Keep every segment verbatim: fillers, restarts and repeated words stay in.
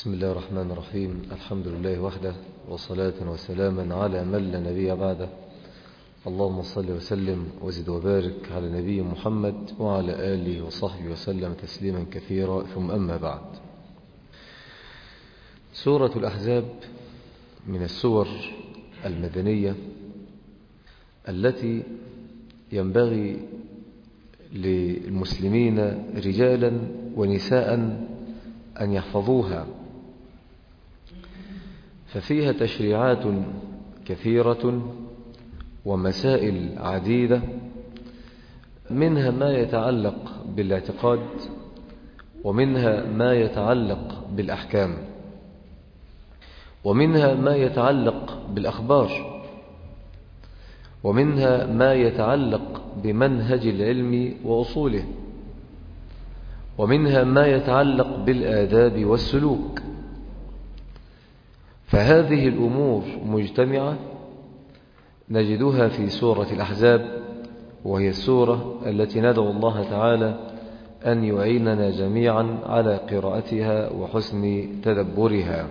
بسم الله الرحمن الرحيم. الحمد لله وحده، وصلاة وسلاما على من لا نبي بعده. اللهم صل وسلم وزد وبارك على نبي محمد وعلى آله وصحبه وسلم تسليما كثيرا، ثم أما بعد. سورة الأحزاب من السور المدنية التي ينبغي للمسلمين رجالا ونساء أن يحفظوها، ففيها تشريعات كثيرة ومسائل عديدة، منها ما يتعلق بالاعتقاد، ومنها ما يتعلق بالأحكام، ومنها ما يتعلق بالأخبار، ومنها ما يتعلق بمنهج العلم وأصوله، ومنها ما يتعلق بالآداب والسلوك. فهذه الأمور مجتمعة نجدها في سورة الأحزاب، وهي السورة التي ندعو الله تعالى أن يعيننا جميعا على قراءتها وحسن تدبرها.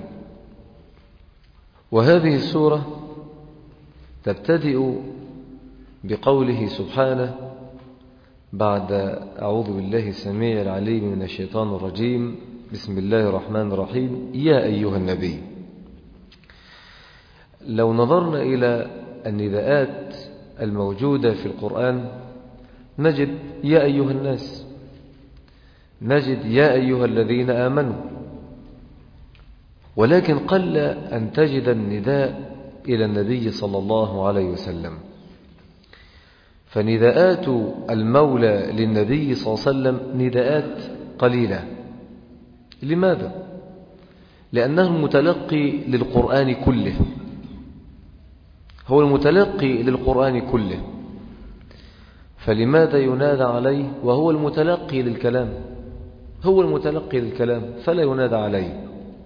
وهذه السورة تبتدئ بقوله سبحانه بعد أعوذ بالله السميع العليم من الشيطان الرجيم: بسم الله الرحمن الرحيم. يا أيها النبي. لو نظرنا إلى النداءات الموجودة في القرآن نجد يا أيها الناس، نجد يا أيها الذين آمنوا، ولكن قل أن تجد النداء إلى النبي صلى الله عليه وسلم. فنداءات المولى للنبي صلى الله عليه وسلم نداءات قليلة. لماذا؟ لأنه المتلقي للقرآن كله، هو المتلقي للقرآن كله، فلماذا ينادى عليه وهو المتلقي للكلام؟ هو المتلقي للكلام فلا ينادى عليه.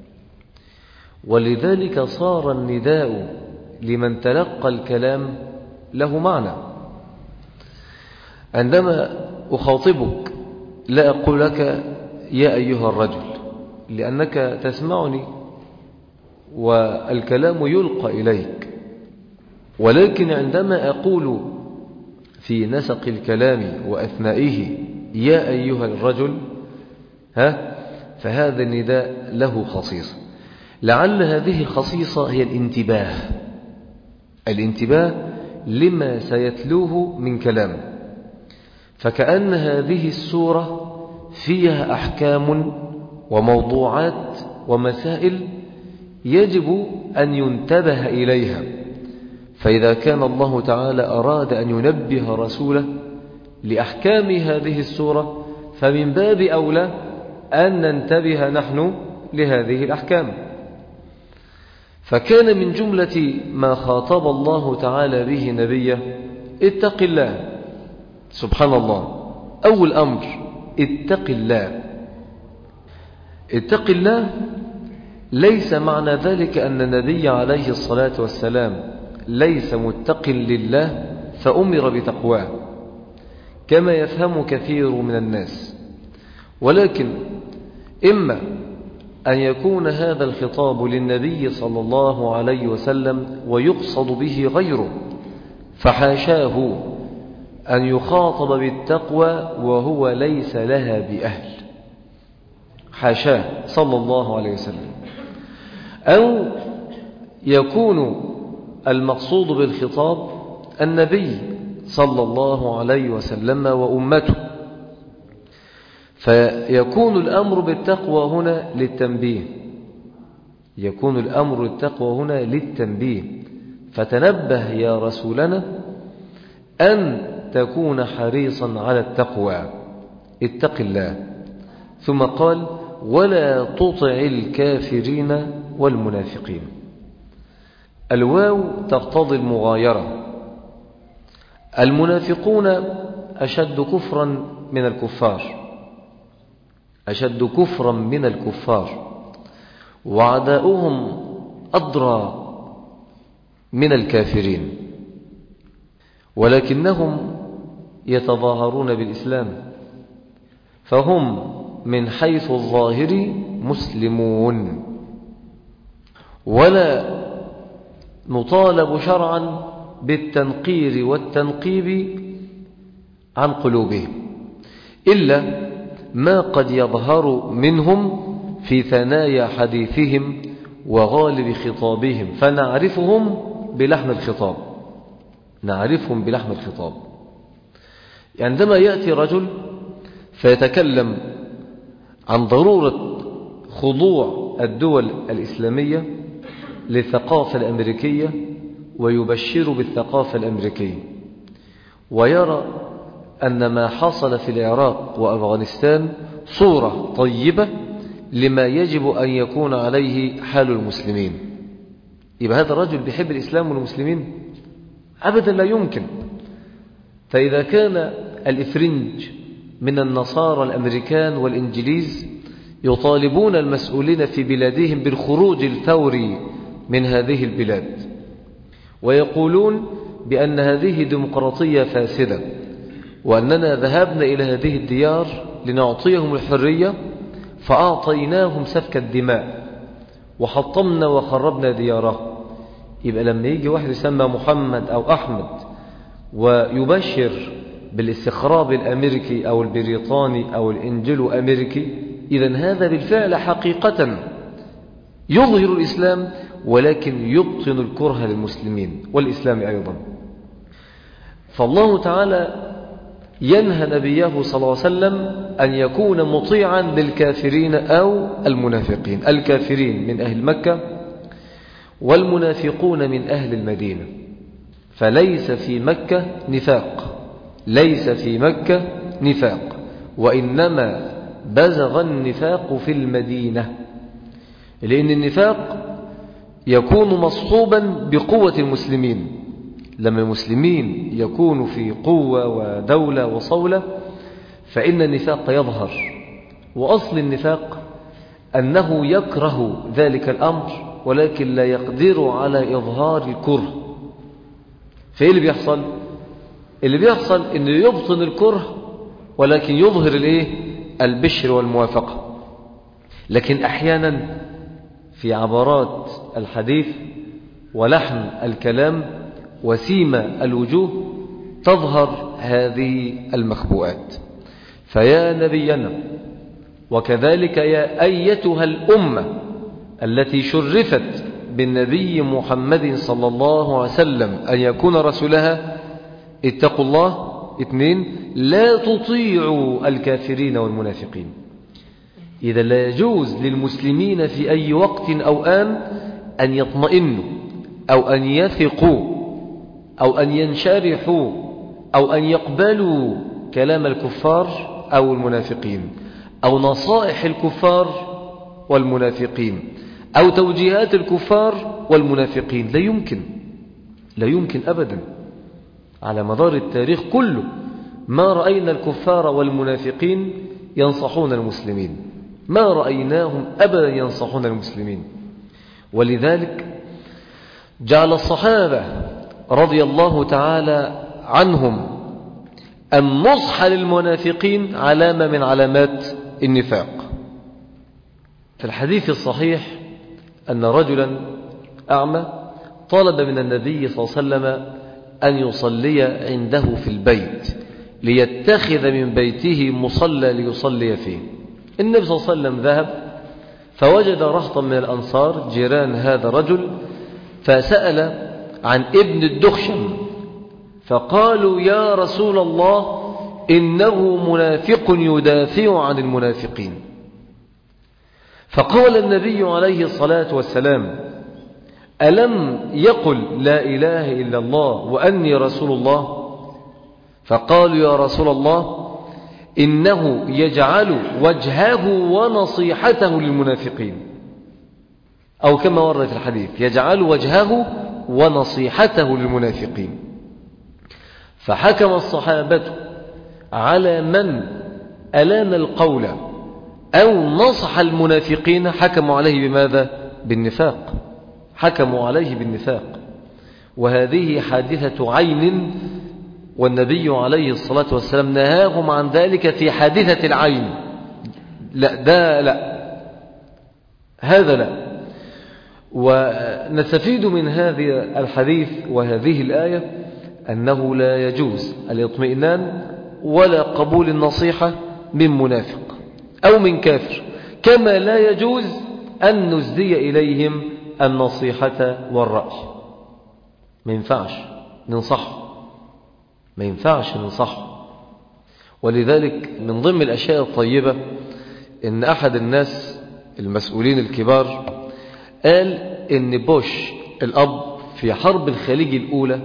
ولذلك صار النداء لمن تلقى الكلام له معنى. عندما أخاطبك لا أقول لك يا أيها الرجل، لأنك تسمعني والكلام يلقى إليك، ولكن عندما أقول في نسق الكلام وأثنائه يا أيها الرجل ها فهذا النداء له خصيصة. لعل هذه الخصيصة هي الانتباه، الانتباه لما سيتلوه من كلام. فكأن هذه السورة فيها أحكام وموضوعات ومسائل يجب أن ينتبه إليها. فإذا كان الله تعالى أراد أن ينبه رسوله لأحكام هذه السورة فمن باب أولى أن ننتبه نحن لهذه الأحكام. فكان من جملة ما خاطب الله تعالى به نبيه اتق الله. سبحان الله، أول أمر اتق الله. اتق الله ليس معنى ذلك أن النبي عليه الصلاة والسلام ليس متق لله فأمر بتقواه كما يفهم كثير من الناس، ولكن إما أن يكون هذا الخطاب للنبي صلى الله عليه وسلم ويقصد به غيره، فحاشاه أن يخاطب بالتقوى وهو ليس لها بأهل، حاشاه صلى الله عليه وسلم. أو يكون المقصود بالخطاب النبي صلى الله عليه وسلم وأمته، فيكون الأمر بالتقوى هنا للتنبيه، يكون الأمر بالتقوى هنا للتنبيه. فتنبه يا رسولنا أن تكون حريصا على التقوى، اتق الله. ثم قال ولا تطع الكافرين والمنافقين. الواو تقتضي المغايرة. المنافقون أشد كفرا من الكفار، أشد كفرا من الكفار، وعداؤهم أضرى من الكافرين، ولكنهم يتظاهرون بالإسلام، فهم من حيث الظاهر مسلمون، ولا نطالب شرعا بالتنقير والتنقيب عن قلوبهم إلا ما قد يظهر منهم في ثنايا حديثهم وغالب خطابهم، فنعرفهم بلحن الخطاب، نعرفهم بلحن الخطاب. عندما يأتي رجل فيتكلم عن ضرورة خضوع الدول الإسلامية للثقافة الأمريكية ويبشر بالثقافة الأمريكية، ويرى أن ما حصل في العراق وأفغانستان صورة طيبة لما يجب أن يكون عليه حال المسلمين، يبقى هذا الرجل بيحب الإسلام والمسلمين؟ أبدا لا يمكن. فإذا كان الإفرنج من النصارى الأمريكان والإنجليز يطالبون المسؤولين في بلادهم بالخروج الفوري من هذه البلاد ويقولون بأن هذه ديمقراطية فاسدة وأننا ذهبنا إلى هذه الديار لنعطيهم الحرية فأعطيناهم سفك الدماء وحطمنا وخربنا دياره، يبقى لما يجي واحد يسمى محمد أو أحمد ويبشر بالاستخراب الأمريكي أو البريطاني أو الإنجلو أمريكي، إذن هذا بالفعل حقيقة يظهر الإسلام ولكن يبطن الكره للمسلمين والإسلام أيضا. فالله تعالى ينهى نبيه صلى الله عليه وسلم أن يكون مطيعا للكافرين أو المنافقين، الكافرين من أهل مكة والمنافقون من أهل المدينة، فليس في مكة نفاق، ليس في مكة نفاق، وإنما بزغ النفاق في المدينة، لأن النفاق يكون مصحوبا بقوة المسلمين. لما المسلمين يكونوا في قوة ودولة وصولة فإن النفاق يظهر، وأصل النفاق أنه يكره ذلك الأمر ولكن لا يقدر على إظهار الكره. فإيه اللي بيحصل؟ اللي بيحصل أنه يبطن الكره ولكن يظهر الإيه؟ البشر والموافقة. لكن أحيانا في عبارات الحديث ولحن الكلام وسيمة الوجوه تظهر هذه المخبوءات. فيا نبينا وكذلك يا أيتها الأمة التي شرفت بالنبي محمد صلى الله عليه وسلم أن يكون رسولها، اتقوا الله. اثنين، لا تطيعوا الكافرين والمنافقين. إذا لا يجوز للمسلمين في أي وقت أو آن أن يطمئنوا أو أن يثقوا أو أن ينشرحوا أو أن يقبلوا كلام الكفار أو المنافقين أو نصائح الكفار والمنافقين أو توجيهات الكفار والمنافقين. لا يمكن، لا يمكن أبدا. على مدار التاريخ كله ما رأينا الكفار والمنافقين ينصحون المسلمين، ما رأيناهم أبدا ينصحون المسلمين. ولذلك جعل الصحابة رضي الله تعالى عنهم النصح للمنافقين علامة من علامات النفاق. في الحديث الصحيح أن رجلا أعمى طلب من النبي صلى الله عليه وسلم أن يصلي عنده في البيت ليتخذ من بيته مصلى ليصلي فيه. النبي صلى الله عليه وسلم ذهب فوجد رهطا من الأنصار جيران هذا الرجل فسأل عن ابن الدخشم فقالوا يا رسول الله إنه منافق يدافع عن المنافقين. فقال النبي عليه الصلاة والسلام ألم يقل لا إله إلا الله وأني رسول الله؟ فقالوا يا رسول الله إنه يجعل وجهه ونصيحته للمنافقين، أو كما ورد في الحديث يجعل وجهه ونصيحته للمنافقين. فحكم الصحابة على من ألان القول أو نصح المنافقين حكموا عليه بماذا؟ بالنفاق، حكموا عليه بالنفاق. وهذه حادثة عين، والنبي عليه الصلاة والسلام نهاهم عن ذلك في حادثة العين. لا ده لا، هذا لا. ونستفيد من هذا الحديث وهذه الآية أنه لا يجوز الاطمئنان ولا قبول النصيحة من منافق أو من كافر، كما لا يجوز أن نسدي إليهم النصيحة والرأي. ما ينفعش ننصحه، ما ينفعش ننصحه. ولذلك من ضمن الأشياء الطيبة إن أحد الناس المسؤولين الكبار قال إن بوش الأب في حرب الخليج الأولى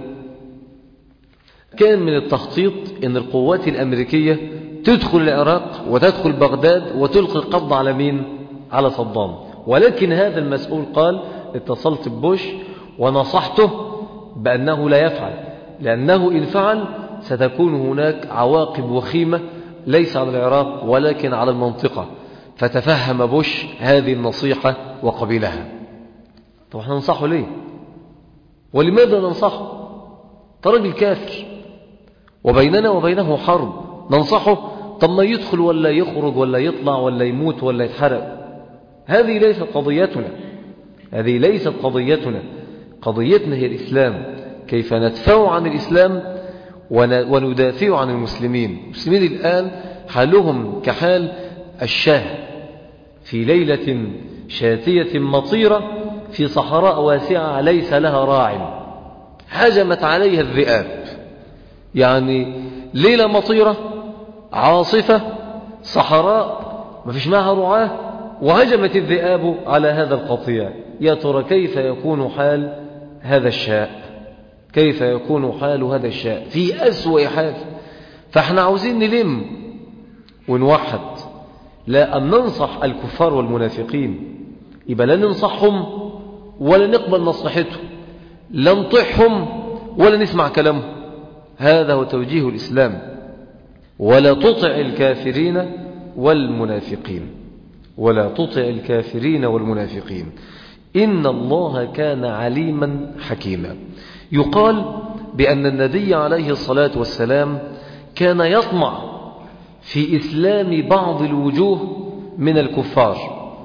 كان من التخطيط إن القوات الأمريكية تدخل العراق وتدخل بغداد وتلقي القبض على مين؟ على صدام. ولكن هذا المسؤول قال اتصلت ببوش ونصحته بأنه لا يفعل، لأنه إن فعل ستكون هناك عواقب وخيمة ليس على العراق ولكن على المنطقة. فتفهم بوش هذه النصيحة وقبلها. طب احنا ننصحه ليه؟ ولماذا ننصحه؟ رجل كافر وبيننا وبينه حرب، ننصحه؟ طب ما يدخل ولا يخرج ولا يطلع ولا يموت ولا يتحرق. هذه ليست قضيتنا، هذه ليست قضيتنا. قضيتنا هي الإسلام، كيف ندفع عن الإسلام وندافع عن المسلمين. المسلمين الآن حالهم كحال الشاه في ليلة شاتية مطيرة في صحراء واسعة ليس لها راع، هجمت عليها الذئاب. يعني ليلة مطيرة، عاصفة، صحراء ما فيش معها رعاة، وهجمت الذئاب على هذا القطيع. يا ترى كيف يكون حال هذا الشاء؟ كيف يكون حال هذا الشاء في أسوأ حال؟ فاحنا عاوزين نلم ونوحد، لا أن ننصح الكفار والمنافقين. يبقى لا ننصحهم ولا نقبل نصيحتهم، لا نطيعهم ولا نسمع كلامهم. هذا هو توجيه الإسلام. ولا تطع الكافرين والمنافقين، ولا تطع الكافرين والمنافقين إن الله كان عليما حكيما. يقال بأن النبي عليه الصلاة والسلام كان يطمع في إسلام بعض الوجوه من الكفار،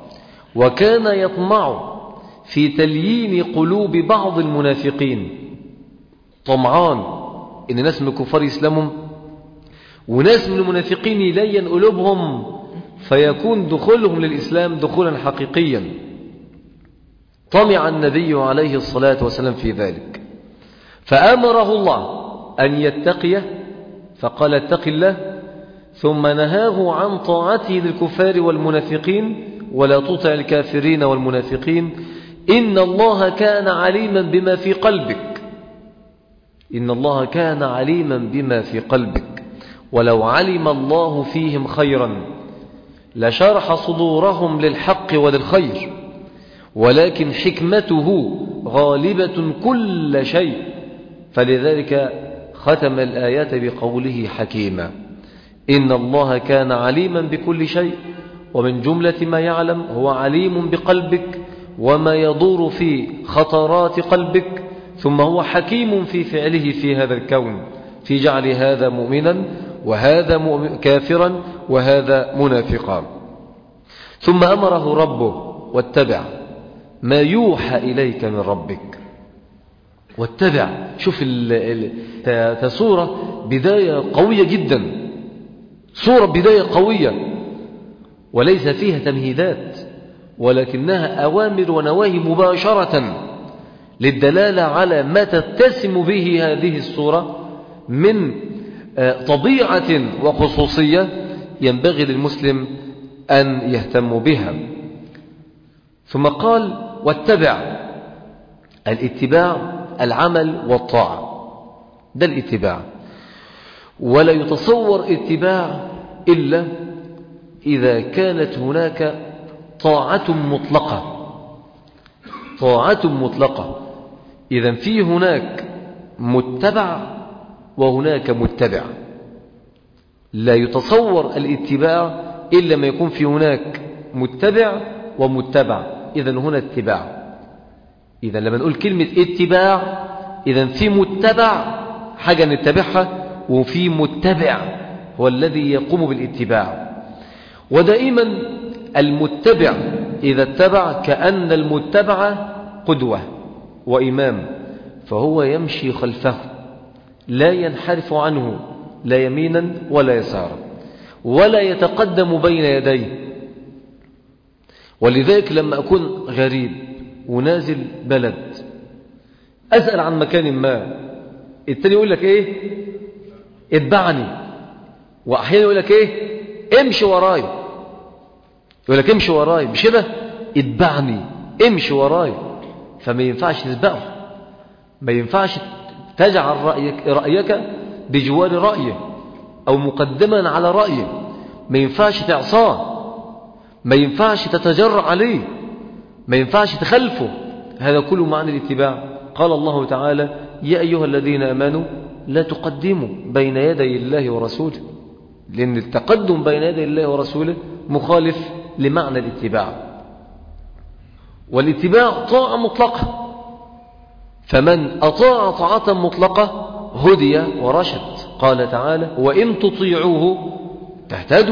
وكان يطمع في تليين قلوب بعض المنافقين. طمعان إن ناس من الكفار يسلموا وناس من المنافقين يلين قلوبهم فيكون دخولهم للإسلام دخولا حقيقيا. طمع النبي عليه الصلاة والسلام في ذلك، فأمره الله أن يتقيه فقال اتق الله، ثم نهاه عن طاعته للكفار والمنافقين ولا تطع الكافرين والمنافقين إن الله كان عليما بما في قلبك. إن الله كان عليما بما في قلبك ولو علم الله فيهم خيرا لشرح صدورهم للحق وللخير، ولكن حكمته غالبة كل شيء، فلذلك ختم الآيات بقوله حكيما. إن الله كان عليما بكل شيء، ومن جملة ما يعلم هو عليم بقلبك وما يدور في خطرات قلبك، ثم هو حكيم في فعله في هذا الكون، في جعل هذا مؤمنا وهذا مؤمن كافرا وهذا منافقا. ثم أمره ربه واتبع ما يوحى إليك من ربك. واتبع، شوف تصورة بداية قوية جدا، صورة بداية قوية وليس فيها تمهيدات، ولكنها أوامر ونواهي مباشرة للدلالة على ما تتسم به هذه الصورة من طبيعة وخصوصية ينبغي للمسلم أن يهتم بها. ثم قال واتبع، الاتباع العمل والطاعة، ده الاتباع. ولا يتصور اتباع إلا إذا كانت هناك طاعة مطلقة، طاعة مطلقة. إذن في هناك متبع وهناك متبع. لا يتصور الاتباع إلا ما يكون في هناك متبع ومتبع، إذن هنا اتباع. إذن لما نقول كلمة اتباع إذن في متبع حاجة نتبعها، وفي متبع هو الذي يقوم بالاتباع. ودائما المتبع إذا اتبع كأن المتبع قدوة وإمام، فهو يمشي خلفه لا ينحرف عنه لا يمينا ولا يسارا ولا يتقدم بين يديه. ولذلك لما أكون غريب ونازل بلد أسأل عن مكان ما، التاني يقول لك إيه؟ اتبعني. وأحيانا يقول لك إيه؟ امشي وراي. يقول لك امشي وراي، مش كده؟ اتبعني، امشي وراي. فما ينفعش تسبقه، ما ينفعش تجعل رأيك, رأيك بجوار رأيه أو مقدما على رأيه، ما ينفعش تعصاه، ما ينفعش تتجرأ عليه، ما ينفعش تخلفه. هذا كله معنى الاتباع. قال الله تعالى: يا أيها الذين آمنوا لا تقدموا بين يدي الله ورسوله، لأن التقدم بين يدي الله ورسوله مخالف لمعنى الاتباع. والاتباع طاعة مطلقة، فمن أطاع طاعة مطلقة هدي ورشد. قال تعالى: وإن تطيعوه تهتدوا.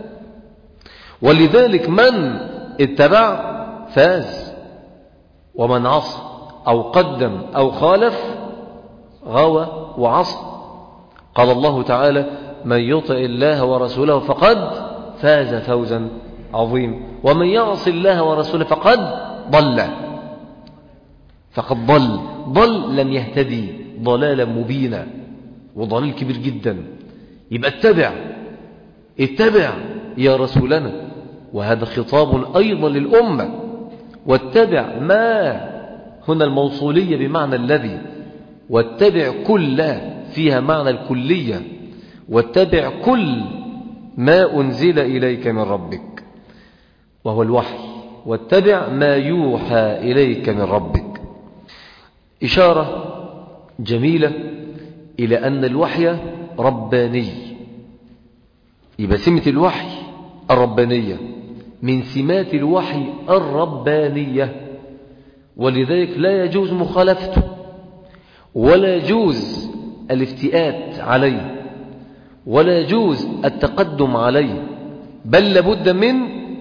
ولذلك من اتبع فاز، ومن عصى أو قدم أو خالف غوى وعصى. قال الله تعالى: من يطع الله ورسوله فقد فاز فوزا عظيما، ومن يعص الله ورسوله فقد ضل فقد ضل ضل لم يهتدي ضلالا مبينا، وضلال كبير جدا. يبقى اتبع اتبع يا رسولنا، وهذا خطاب أيضا للأمة. واتبع ما هنا الموصولية بمعنى الذي، واتبع كل فيها معنى الكلية، واتبع كل ما أنزل إليك من ربك وهو الوحي، واتبع ما يوحى إليك من ربك. إشارة جميلة إلى أن الوحي رباني. يبقى سمة الوحي الربانية، من سمات الوحي الربانية، ولذلك لا يجوز مخالفته ولا يجوز الافتئات عليه ولا يجوز التقدم عليه، بل لابد من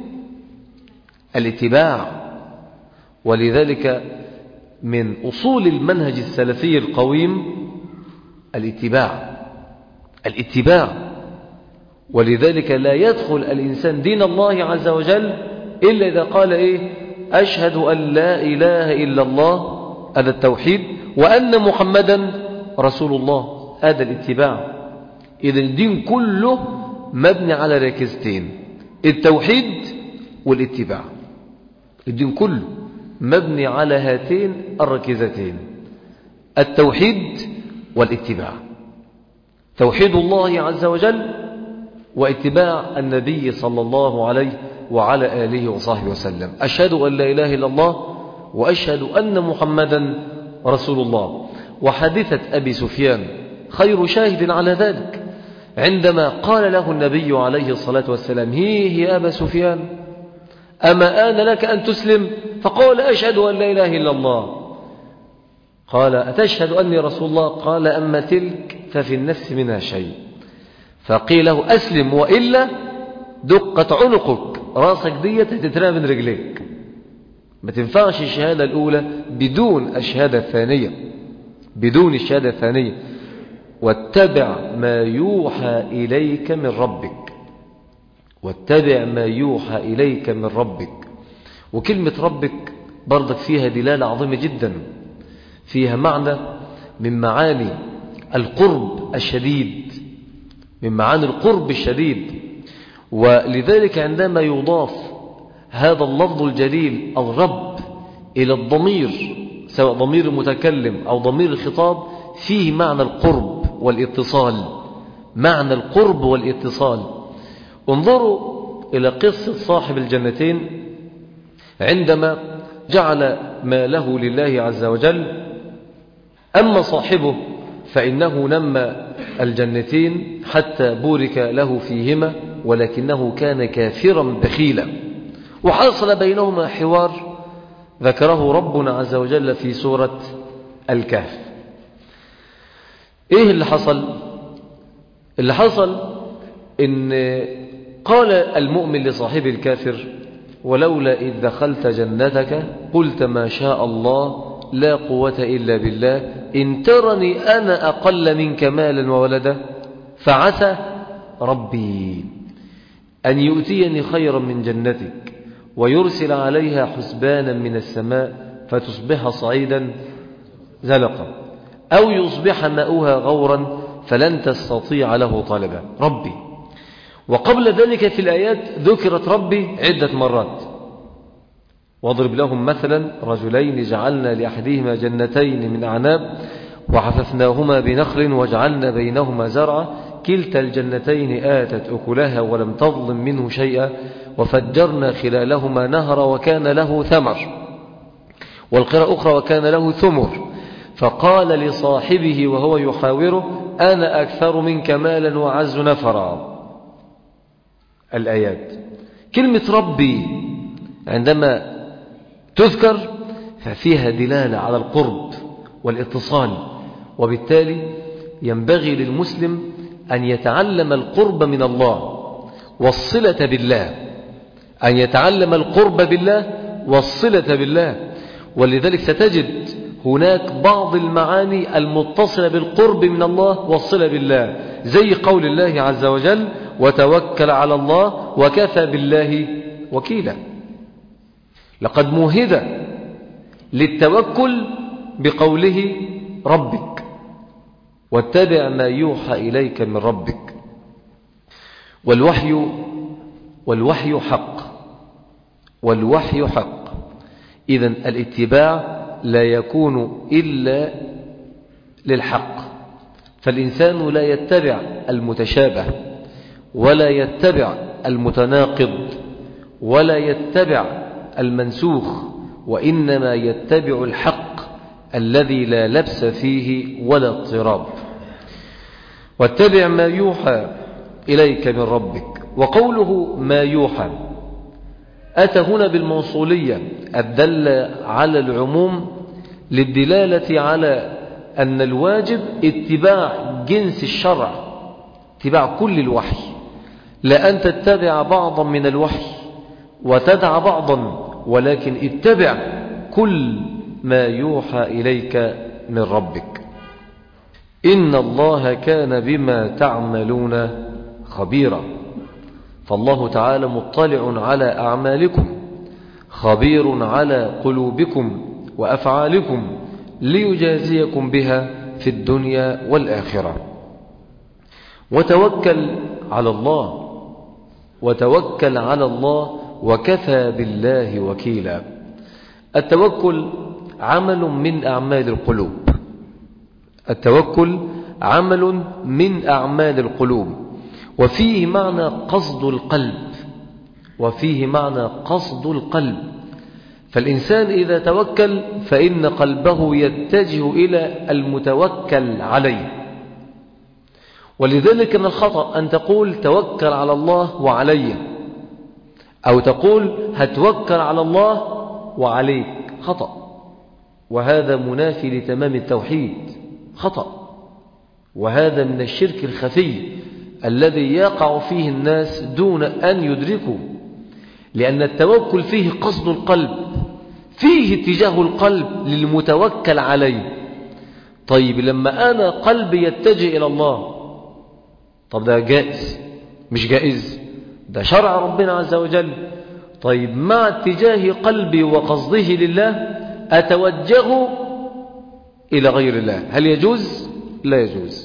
الاتباع. ولذلك من أصول المنهج السلفي القويم الاتباع الاتباع ولذلك لا يدخل الإنسان دين الله عز وجل إلا إذا قال إيه؟ أشهد أن لا إله إلا الله، هذا التوحيد، وأن محمدا رسول الله، هذا الاتباع. إذن الدين كله مبني على ركيزتين: التوحيد والاتباع. الدين كله مبني على هاتين الركيزتين: التوحيد والاتباع. توحيد الله عز وجل واتباع النبي صلى الله عليه وعلى آله وصحبه وسلم. أشهد أن لا إله إلا الله وأشهد أن محمدا رسول الله. وحادثة أبي سفيان خير شاهد على ذلك، عندما قال له النبي عليه الصلاة والسلام: هي هي أبا سفيان، أما آن لك أن تسلم؟ فقال: أشهد أن لا إله إلا الله. قال: أتشهد أني رسول الله؟ قال: أما تلك ففي النفس منها شيء. فقيل له: أسلم وإلا دقت عنقك، راسك ديت هتترمى من رجليك. ما تنفعش الشهادة الأولى بدون الشهادة الثانية، بدون الشهادة الثانية. واتبع ما يوحى إليك من ربك، واتبع ما يوحى إليك من ربك. وكلمة ربك برضك فيها دلالة عظيمة جدا، فيها معنى من معاني القرب الشديد، من معاني القرب الشديد. ولذلك عندما يضاف هذا اللفظ الجليل الرب إلى الضمير، سواء ضمير المتكلم أو ضمير الخطاب، فيه معنى القرب والاتصال، معنى القرب والاتصال. انظروا إلى قصة صاحب الجنتين عندما جعل ماله لله عز وجل. أما صاحبه فإنه نمى الجنتين حتى بورك له فيهما، ولكنه كان كافرا بخيلا. وحصل بينهما حوار ذكره ربنا عز وجل في سورة الكهف. إيه اللي حصل؟ اللي حصل إن قال المؤمن لصاحب الكافر: ولولا إذ دخلت جنتك قلت ما شاء الله لا قوة إلا بالله إن ترني أنا أقل منك مالا وولدا فعسى ربي أن يؤتيني خيرا من جنتك ويرسل عليها حسبانا من السماء فتصبح صعيدا زلقا أو يصبح ماؤها غورا فلن تستطيع له طلبا. ربي. وقبل ذلك في الآيات ذكرت ربي عدة مرات. واضرب لهم مثلا رجلين جعلنا لأحدهما جنتين من أعناب وحففناهما بنخل وجعلنا بينهما زرعا كلتا الجنتين آتت أكلها ولم تظلم منه شيئا وفجرنا خلالهما نهرا وكان له ثمر. والقراءة أخرى وكان له ثمر فقال لصاحبه وهو يحاوره أنا أكثر منك مالا وعز نفرا. الآيات. كلمة ربي عندما تذكر ففيها دلالة على القرب والاتصال، وبالتالي ينبغي للمسلم أن يتعلم القرب من الله والصلة بالله، أن يتعلم القرب بالله والصلة بالله. ولذلك ستجد هناك بعض المعاني المتصلة بالقرب من الله والصلة بالله، زي قول الله عز وجل وتوكل على الله وكفى بالله وكيلا. لقد موهد للتوكل بقوله ربك واتبع ما يوحى إليك من ربك. والوحي والوحي حق والوحي حق. إذن الاتباع لا يكون إلا للحق، فالإنسان لا يتبع المتشابه ولا يتبع المتناقض ولا يتبع المنسوخ، وإنما يتبع الحق الذي لا لبس فيه ولا اضطراب. واتبع ما يوحى إليك من ربك. وقوله ما يوحى أتى هنا بالموصولية الدل على العموم للدلالة على أن الواجب اتباع جنس الشرع، اتباع كل الوحي، لا أن تتبع بعضا من الوحي وتدع بعضا، ولكن اتبع كل ما يوحى إليك من ربك. إن الله كان بما تعملون خبيرا. فالله تعالى مطلع على أعمالكم خبير على قلوبكم وأفعالكم ليجازيكم بها في الدنيا والآخرة. وتوكل على الله وتوكل على الله وكفى بالله وكيلا. التوكل عمل من أعمال القلوب. التوكل عمل من أعمال القلوب، وفيه معنى قصد القلب وفيه معنى قصد القلب. فالإنسان إذا توكل فإن قلبه يتجه إلى المتوكل عليه. ولذلك من الخطأ أن تقول توكل على الله وعلي، أو تقول هتوكل على الله وعليك. خطأ، وهذا منافي لتمام التوحيد. خطأ، وهذا من الشرك الخفي الذي يقع فيه الناس دون أن يدركوا، لأن التوكل فيه قصد القلب، فيه اتجاه القلب للمتوكل عليه. طيب لما أنا قلبي يتجه إلى الله، طب ده جائز مش جائز؟ ده شرع ربنا عز وجل. طيب مع اتجاه قلبي وقصده لله أتوجه إلى غير الله، هل يجوز؟ لا يجوز.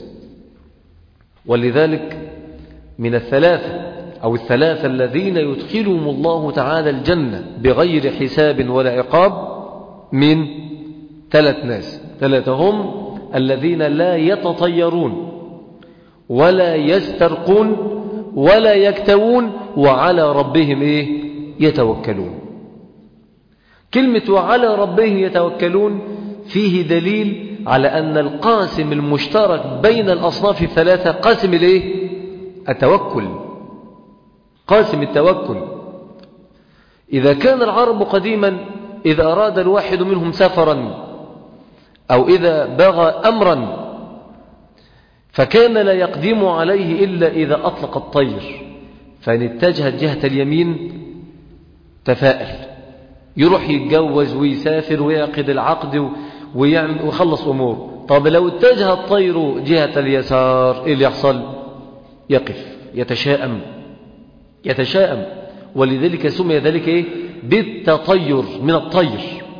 ولذلك من الثلاثة أو الثلاثة الذين يدخلهم الله تعالى الجنة بغير حساب ولا عقاب من ثلاث ناس. ثلاثة هم الذين لا يتطيرون ولا يسترقون ولا يكتوون وعلى ربهم إيه؟ يتوكلون. كلمة وعلى ربهم يتوكلون فيه دليل على أن القاسم المشترك بين الأصناف الثلاثة قاسم الإيه؟ التوكل، قاسم التوكل. إذا كان العرب قديما إذا أراد الواحد منهم سفرا أو إذا بغى أمرا فكان لا يقدم عليه إلا إذا أطلق الطير، فإن اتجهت جهة اليمين تفائل يروح يتجوز ويسافر ويعقد العقد ويعمل ويخلص أمور. طب لو اتجه الطير جهة اليسار إيه اللي يحصل؟ يقف، يتشائم يتشائم ولذلك سمي ذلك إيه؟ بالتطير، من الطير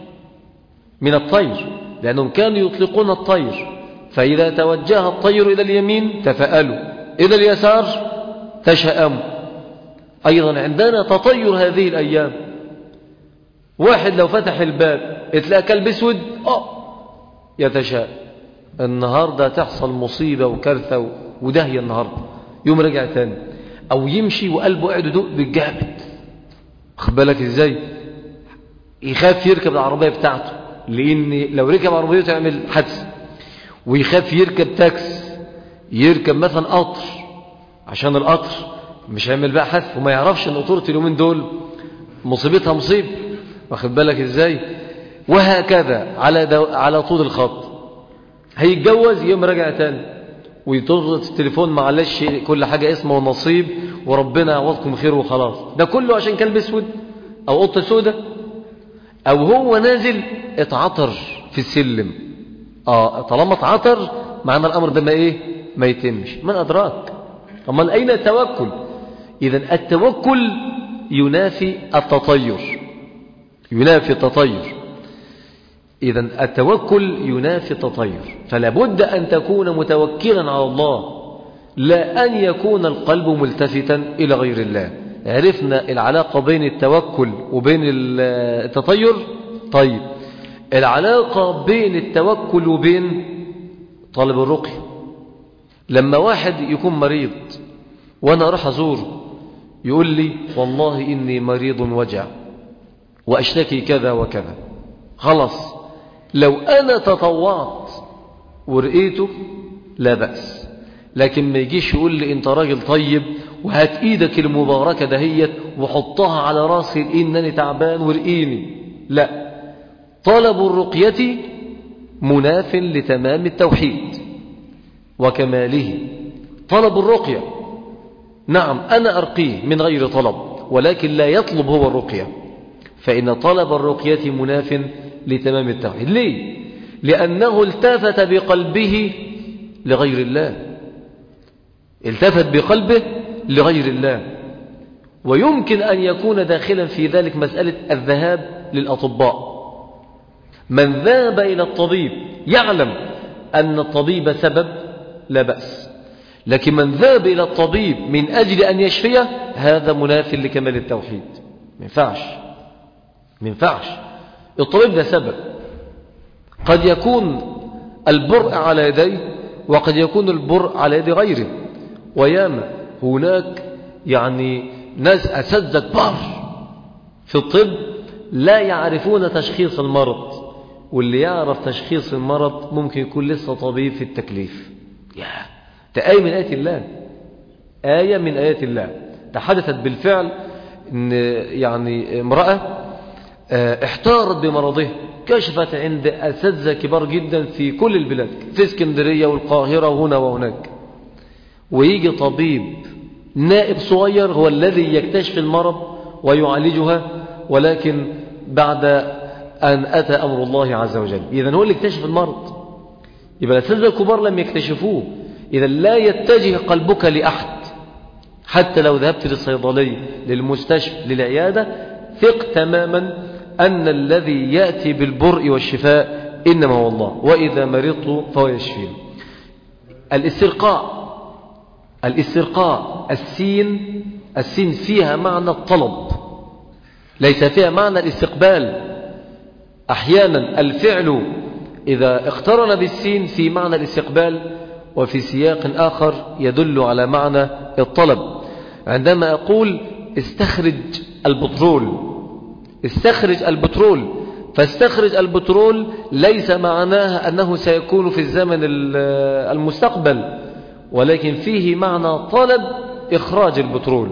من الطير لأنهم كانوا يطلقون الطير، فإذا توجه الطير إلى اليمين تفألوا، إلى اليسار تشأموا. أيضا عندنا تطير هذه الأيام، واحد لو فتح الباب اتلاقى كلب اسود اه يتشاءم، النهارده تحصل مصيبة وكارثة ودهية النهارده، يوم رجع تاني، أو يمشي وقلبه قاعد يدق بالجامد، خد بالك ازاي؟ يخاف يركب العربية بتاعته لأن لو ركب عربيته يعمل حادثة، ويخاف يركب تاكس، يركب مثلا قطر عشان القطر مش هيعمل بقى حادثة، وما يعرفش ان قطورة اليومين دول مصيبتها مصيب، واخد بالك ازاي؟ وهكذا على دو... على طول الخط. هيتجوز يوم راجع تاني ويطرد التليفون، معلش كل حاجة اسمه ونصيب وربنا يعوضكم خير وخلاص. ده كله عشان كلب اسود او قطة سودة، او هو نازل اتعطر في السلم. اه طالما اتعطر معنى الامر ده ما ايه؟ ما يتمش. من ادراك؟ امال اين التوكل؟ اذا التوكل ينافي التطير، ينافي التطير. إذا التوكل ينافي التطير، فلا بد أن تكون متوكلا على الله، لا أن يكون القلب ملتفتا إلى غير الله. عرفنا العلاقة بين التوكل وبين التطير. طيب العلاقة بين التوكل وبين طلب الرقية، لما واحد يكون مريض وأنا أروح أزوره يقول لي والله إني مريض وجع وأشتكي كذا وكذا، خلاص لو أنا تطوعت ورقيته لا بأس، لكن ما يجيش يقول لي أنت راجل طيب وهات إيدك المباركة دهيت وحطها على راسي إنني تعبان ورقيني. لا، طلب الرقية مناف لتمام التوحيد وكماله. طلب الرقية نعم أنا أرقيه من غير طلب، ولكن لا يطلب هو الرقية، فإن طلب الرقية مناف لتمام التوحيد. ليه؟ لأنه التفت بقلبه لغير الله، التفت بقلبه لغير الله. ويمكن أن يكون داخلا في ذلك مسألة الذهاب للأطباء. من ذهب إلى الطبيب يعلم أن الطبيب سبب لا بأس، لكن من ذهب إلى الطبيب من أجل أن يشفيه هذا مناف لكمال التوحيد. ما ينفعش ما ينفعش. الطبيب ده سبب، قد يكون البرء على يديه وقد يكون البرء على يد غيره. وياما هناك يعني ناس أساتذة كبار في الطب لا يعرفون تشخيص المرض، واللي يعرف تشخيص المرض ممكن يكون لسه طبيب في التكليف. يا ده آية من آيات الله، آية من آيات الله. تحدثت بالفعل إن يعني امرأة احتارت بمرضها، كشفت عند أساتذة كبار جدا في كل البلاد، في اسكندرية والقاهرة وهنا وهناك، ويجي طبيب نائب صغير هو الذي يكتشف المرض ويعالجها، ولكن بعد أن أتى أمر الله عز وجل. إذن هو اللي اكتشف المرض، يبقى الأساتذة الكبار لم يكتشفوه. إذن لا يتجه قلبك لأحد، حتى لو ذهبت للصيدلية للمستشفى للعيادة، ثق تماما أن الذي يأتي بالبرء والشفاء إنما هو الله، وإذا مرضت فهو يشفين. الاسترقاء الاسترقاء السين السين فيها معنى الطلب، ليس فيها معنى الاستقبال. أحيانا الفعل إذا اقترن بالسين في معنى الاستقبال، وفي سياق آخر يدل على معنى الطلب. عندما أقول استخرج البترول، استخرج البترول، فاستخرج البترول ليس معناها أنه سيكون في الزمن المستقبل، ولكن فيه معنى طلب إخراج البترول.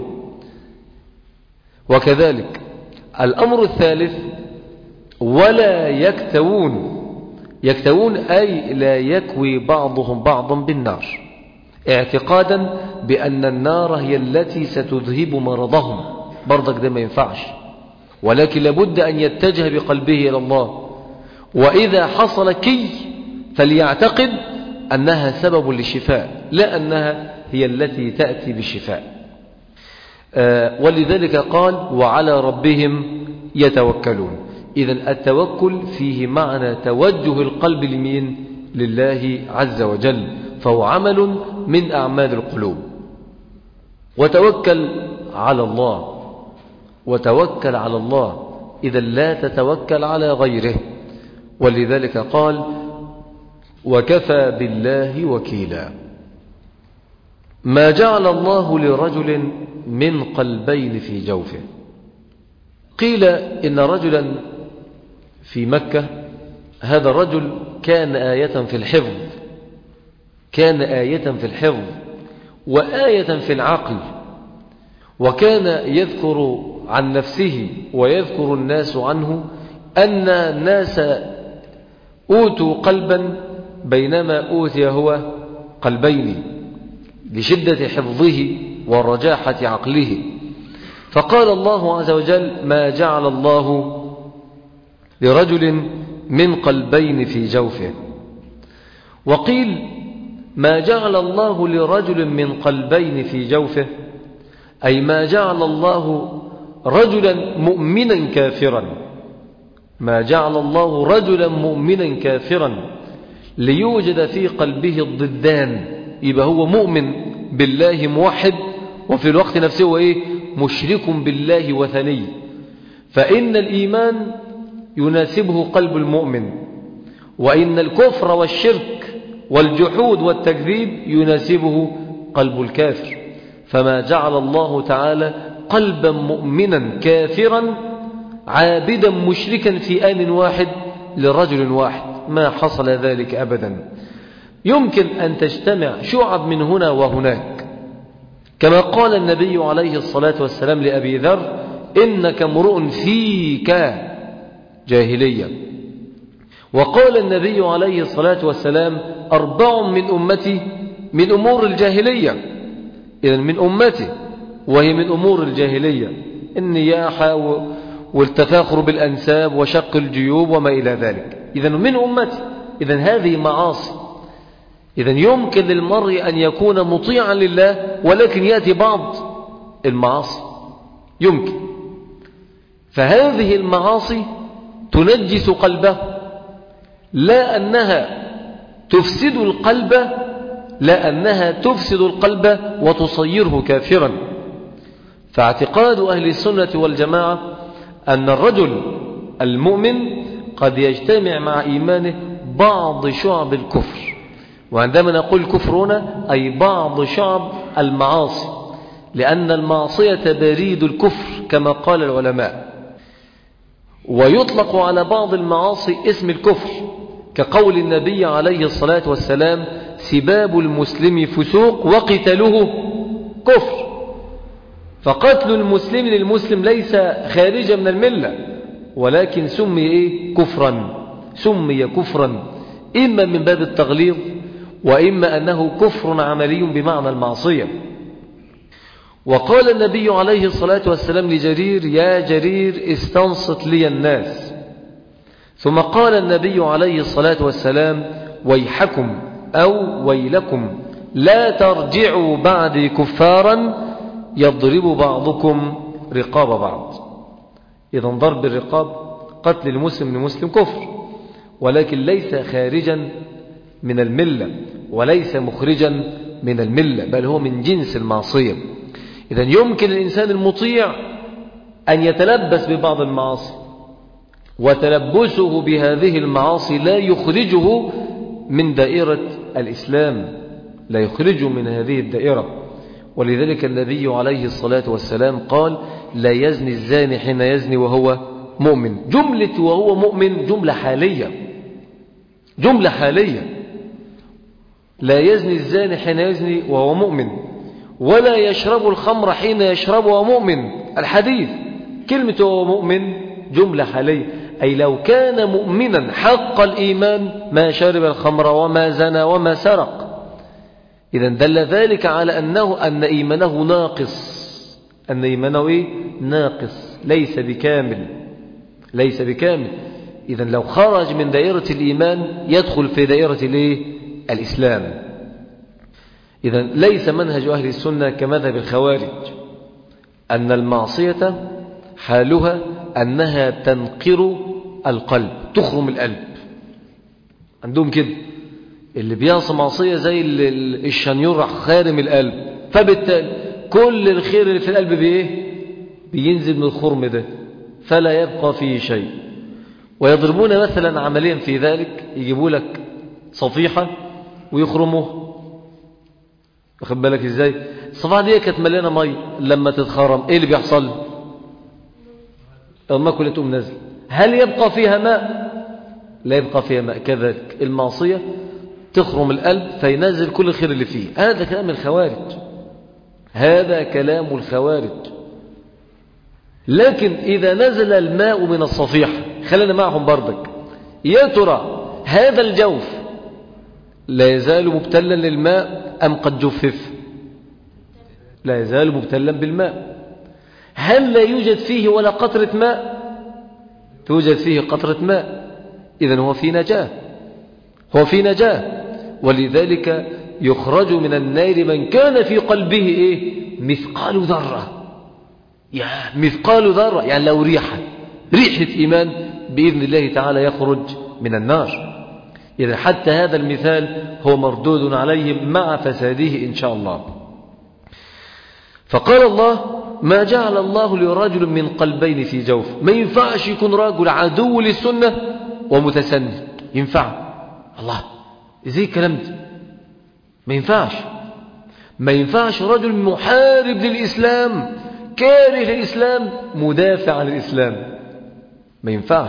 وكذلك الأمر الثالث ولا يكتوون. يكتوون أي لا يكوي بعضهم بعضا بالنار، اعتقادا بأن النار هي التي ستذهب مرضهم. برضك ده ما ينفعش. ولكن لابد أن يتجه بقلبه إلى الله. وإذا حصل كي فليعتقد أنها سبب للشفاء، لا أنها هي التي تأتي بالشفاء. آه ولذلك قال وعلى ربهم يتوكلون. إذن التوكل فيه معنى توجه القلب لمين؟ لله عز وجل، فهو عمل من أعمال القلوب. وتوكل على الله، وتوكل على الله، إذا لا تتوكل على غيره. ولذلك قال وكفى بالله وكيلا. ما جعل الله لرجل من قلبين في جوفه. قيل إن رجلا في مكة، هذا الرجل كان آية في الحفظ، كان آية في الحفظ وآية في العقل، وكان يذكر عن نفسه ويذكر الناس عنه أن الناس أوتوا قلبا بينما أوتي هو قلبين لشدة حفظه ورجاحة عقله. فقال الله عز وجل ما جعل الله لرجل من قلبين في جوفه. وقيل ما جعل الله لرجل من قلبين في جوفه أي ما جعل الله رجلا مؤمنا كافرا، ما جعل الله رجلا مؤمنا كافرا ليوجد في قلبه الضدان، يبقى هو مؤمن بالله موحد وفي الوقت نفسه هو إيه؟ مشرك بالله وثني. فإن الإيمان يناسبه قلب المؤمن، وإن الكفر والشرك والجحود والتكذيب يناسبه قلب الكافر. فما جعل الله تعالى قلبا مؤمنا كافرا عابدا مشركا في آن واحد لرجل واحد، ما حصل ذلك أبدا. يمكن أن تجتمع شعب من هنا وهناك، كما قال النبي عليه الصلاة والسلام لأبي ذر إنك امرؤ فيك جاهلية. وقال النبي عليه الصلاة والسلام أربع من أمتي من أمور الجاهلية، إذن من أمتي وهي من أمور الجاهلية، النياحة والتفاخر بالأنساب وشق الجيوب وما إلى ذلك، إذن من أمتي. إذن هذه معاصي. إذن يمكن للمرء أن يكون مطيعا لله ولكن يأتي بعض المعاصي، يمكن. فهذه المعاصي تنجس قلبه، لا أنها تفسد القلب، لا أنها تفسد القلب وتصيره كافرا. فاعتقاد أهل السنة والجماعة أن الرجل المؤمن قد يجتمع مع إيمانه بعض شعب الكفر، وعندما نقول كفر هنا أي بعض شعب المعاصي، لأن المعصية بريد الكفر كما قال العلماء. ويطلق على بعض المعاصي اسم الكفر، كقول النبي عليه الصلاة والسلام سباب المسلم فسوق وقتله كفر. فقتل المسلم للمسلم ليس خارجا من الملة، ولكن سمي إيه؟ كفرا، سمي كفرا، إما من باب التغليظ وإما أنه كفر عملي بمعنى المعصية. وقال النبي عليه الصلاة والسلام لجرير يا جرير استنصت لي الناس. ثم قال النبي عليه الصلاة والسلام ويحكم أو ويلكم لا ترجعوا بعدي كفارا يضرب بعضكم رقاب بعض. إذن ضرب الرقاب قتل المسلم لمسلم كفر، ولكن ليس خارجا من الملة وليس مخرجا من الملة، بل هو من جنس المعصية. إذن يمكن الإنسان المطيع أن يتلبس ببعض المعاصي، وتلبسه بهذه المعاصي لا يخرجه من دائرة الإسلام، لا يخرجه من هذه الدائرة. ولذلك النبي عليه الصلاة والسلام قال لا يزني الزاني حين يزني وهو مؤمن. جملة وهو مؤمن جملة حالية، جملة حالية. لا يزني الزاني حين يزني وهو مؤمن، ولا يشرب الخمر حين يشرب وهو مؤمن. الحديث كلمة وهو مؤمن جملة حالية، أي لو كان مؤمنا حق الإيمان ما شرب الخمر وما زنى وما سرق. إذن دل ذلك على أنه أن إيمانه ناقص، أن إيمانه إيه؟ ناقص، ليس بكامل. ليس بكامل. إذن لو خرج من دائرة الإيمان يدخل في دائرة الإسلام. إذن ليس منهج أهل السنة كمذهب الخوارج أن المعصية حالها أنها تنقر القلب، تخرم القلب. عندهم كده اللي بيعصي معصية زي الشنيور خارم القلب، فبالتالي كل الخير اللي في القلب بإيه؟ بينزل من الخرم ده فلا يبقى فيه شيء. ويضربون مثلا عمليا في ذلك، يجيبوا لك صفيحة ويخرموه، واخد بالك ازاي؟ الصفيحة دي كانت مليانة مي، لما تتخرم ايه اللي بيحصل؟ الماء كلها تقوم نازل. هل يبقى فيها ماء؟ لا يبقى فيها ماء. كذلك المعصية تخرم القلب فينزل كل الخير اللي فيه. هذا كلام الخوارج، هذا كلام الخوارج. لكن إذا نزل الماء من الصفيحة، خلينا معهم بردك، يا ترى هذا الجوف لا يزال مبتلا للماء أم قد جفف؟ لا يزال مبتلا بالماء. هل لا يوجد فيه ولا قطرة ماء؟ توجد فيه قطرة ماء. إذن هو في نجاة، هو في نجاة. ولذلك يخرج من النار من كان في قلبه إيه؟ مثقال ذرة. يا مثقال ذرة، يعني لو ريحة ريحة إيمان بإذن الله تعالى يخرج من النار. إذا حتى هذا المثال هو مردود عليهم مع فساده إن شاء الله. فقال الله: ما جعل الله لرجل من قلبين في جوف. ما ينفعش يكون رجل عدو للسنة ومتسنن. ينفع؟ الله ازاي الكلام ده؟ ما ينفعش. ما ينفعش رجل محارب للإسلام كاره للإسلام مدافع عن الإسلام. ما ينفعش،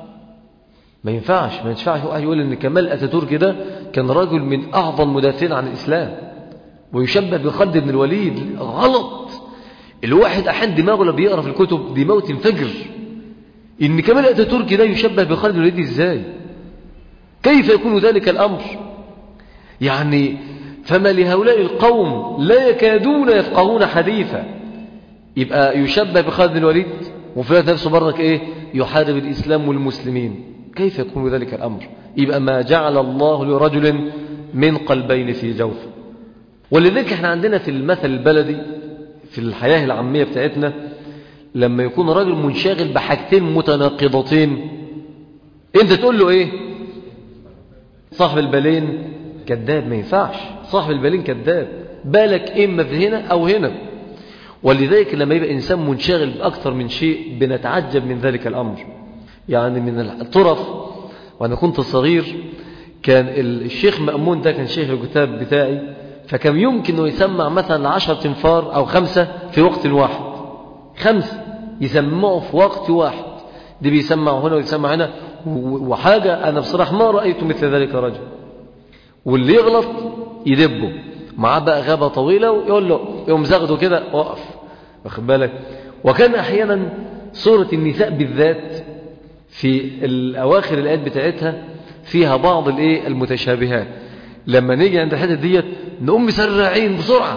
ما ينفعش ما ينفعش واحد يقول ان كمال اتاتورك ده كان رجل من اعظم مدافعين عن الاسلام ويشبه بخالد بن الوليد. غلط. الواحد احد دماغه لما بيقرا في الكتب دماغه تنفجر. ان كمال اتاتورك ده يشبه بخالد بن الوليد ازاي؟ كيف يكون ذلك الامر؟ يعني فما لهؤلاء القوم لا يكادون يفقهون حديثا يبقى يشبه بخالد بن الوليد وفي نفسه برضك ايه؟ يحارب الاسلام والمسلمين. كيف يكون ذلك الأمر؟ يبقى ما جعل الله لرجل من قلبين في جوف. ولذلك احنا عندنا في المثل البلدي في الحياة العامية بتاعتنا لما يكون راجل منشغل بحاجتين متناقضتين انت تقول له ايه؟ صاحب البالين كذاب. ما ينفعش. صاحب البالين كذاب، بالك اما في هنا او هنا. ولذلك لما يبقى انسان منشغل باكثر من شيء بنتعجب من ذلك الامر. يعني من الطرف، وأنا كنت صغير كان الشيخ مأمون ده كان شيخ الكتاب بتاعي، فكان يمكن أنه يسمع مثلا عشر تنفار أو خمسة في وقت واحد. خمسة يسمعوا في وقت واحد، دي بيسمع هنا ويسمع هنا. وحاجة أنا بصراحة ما رأيت مثل ذلك رجل. واللي يغلط يدبه معاه بقى غابة طويلة ويقول له يوم زغده كده وقف، واخد بالك. وكان أحيانا سورة النساء بالذات في الأواخر الآيات بتاعتها فيها بعض الايه المتشابهات. لما نيجي عند الحته ديت نقوم مسرعين بسرعة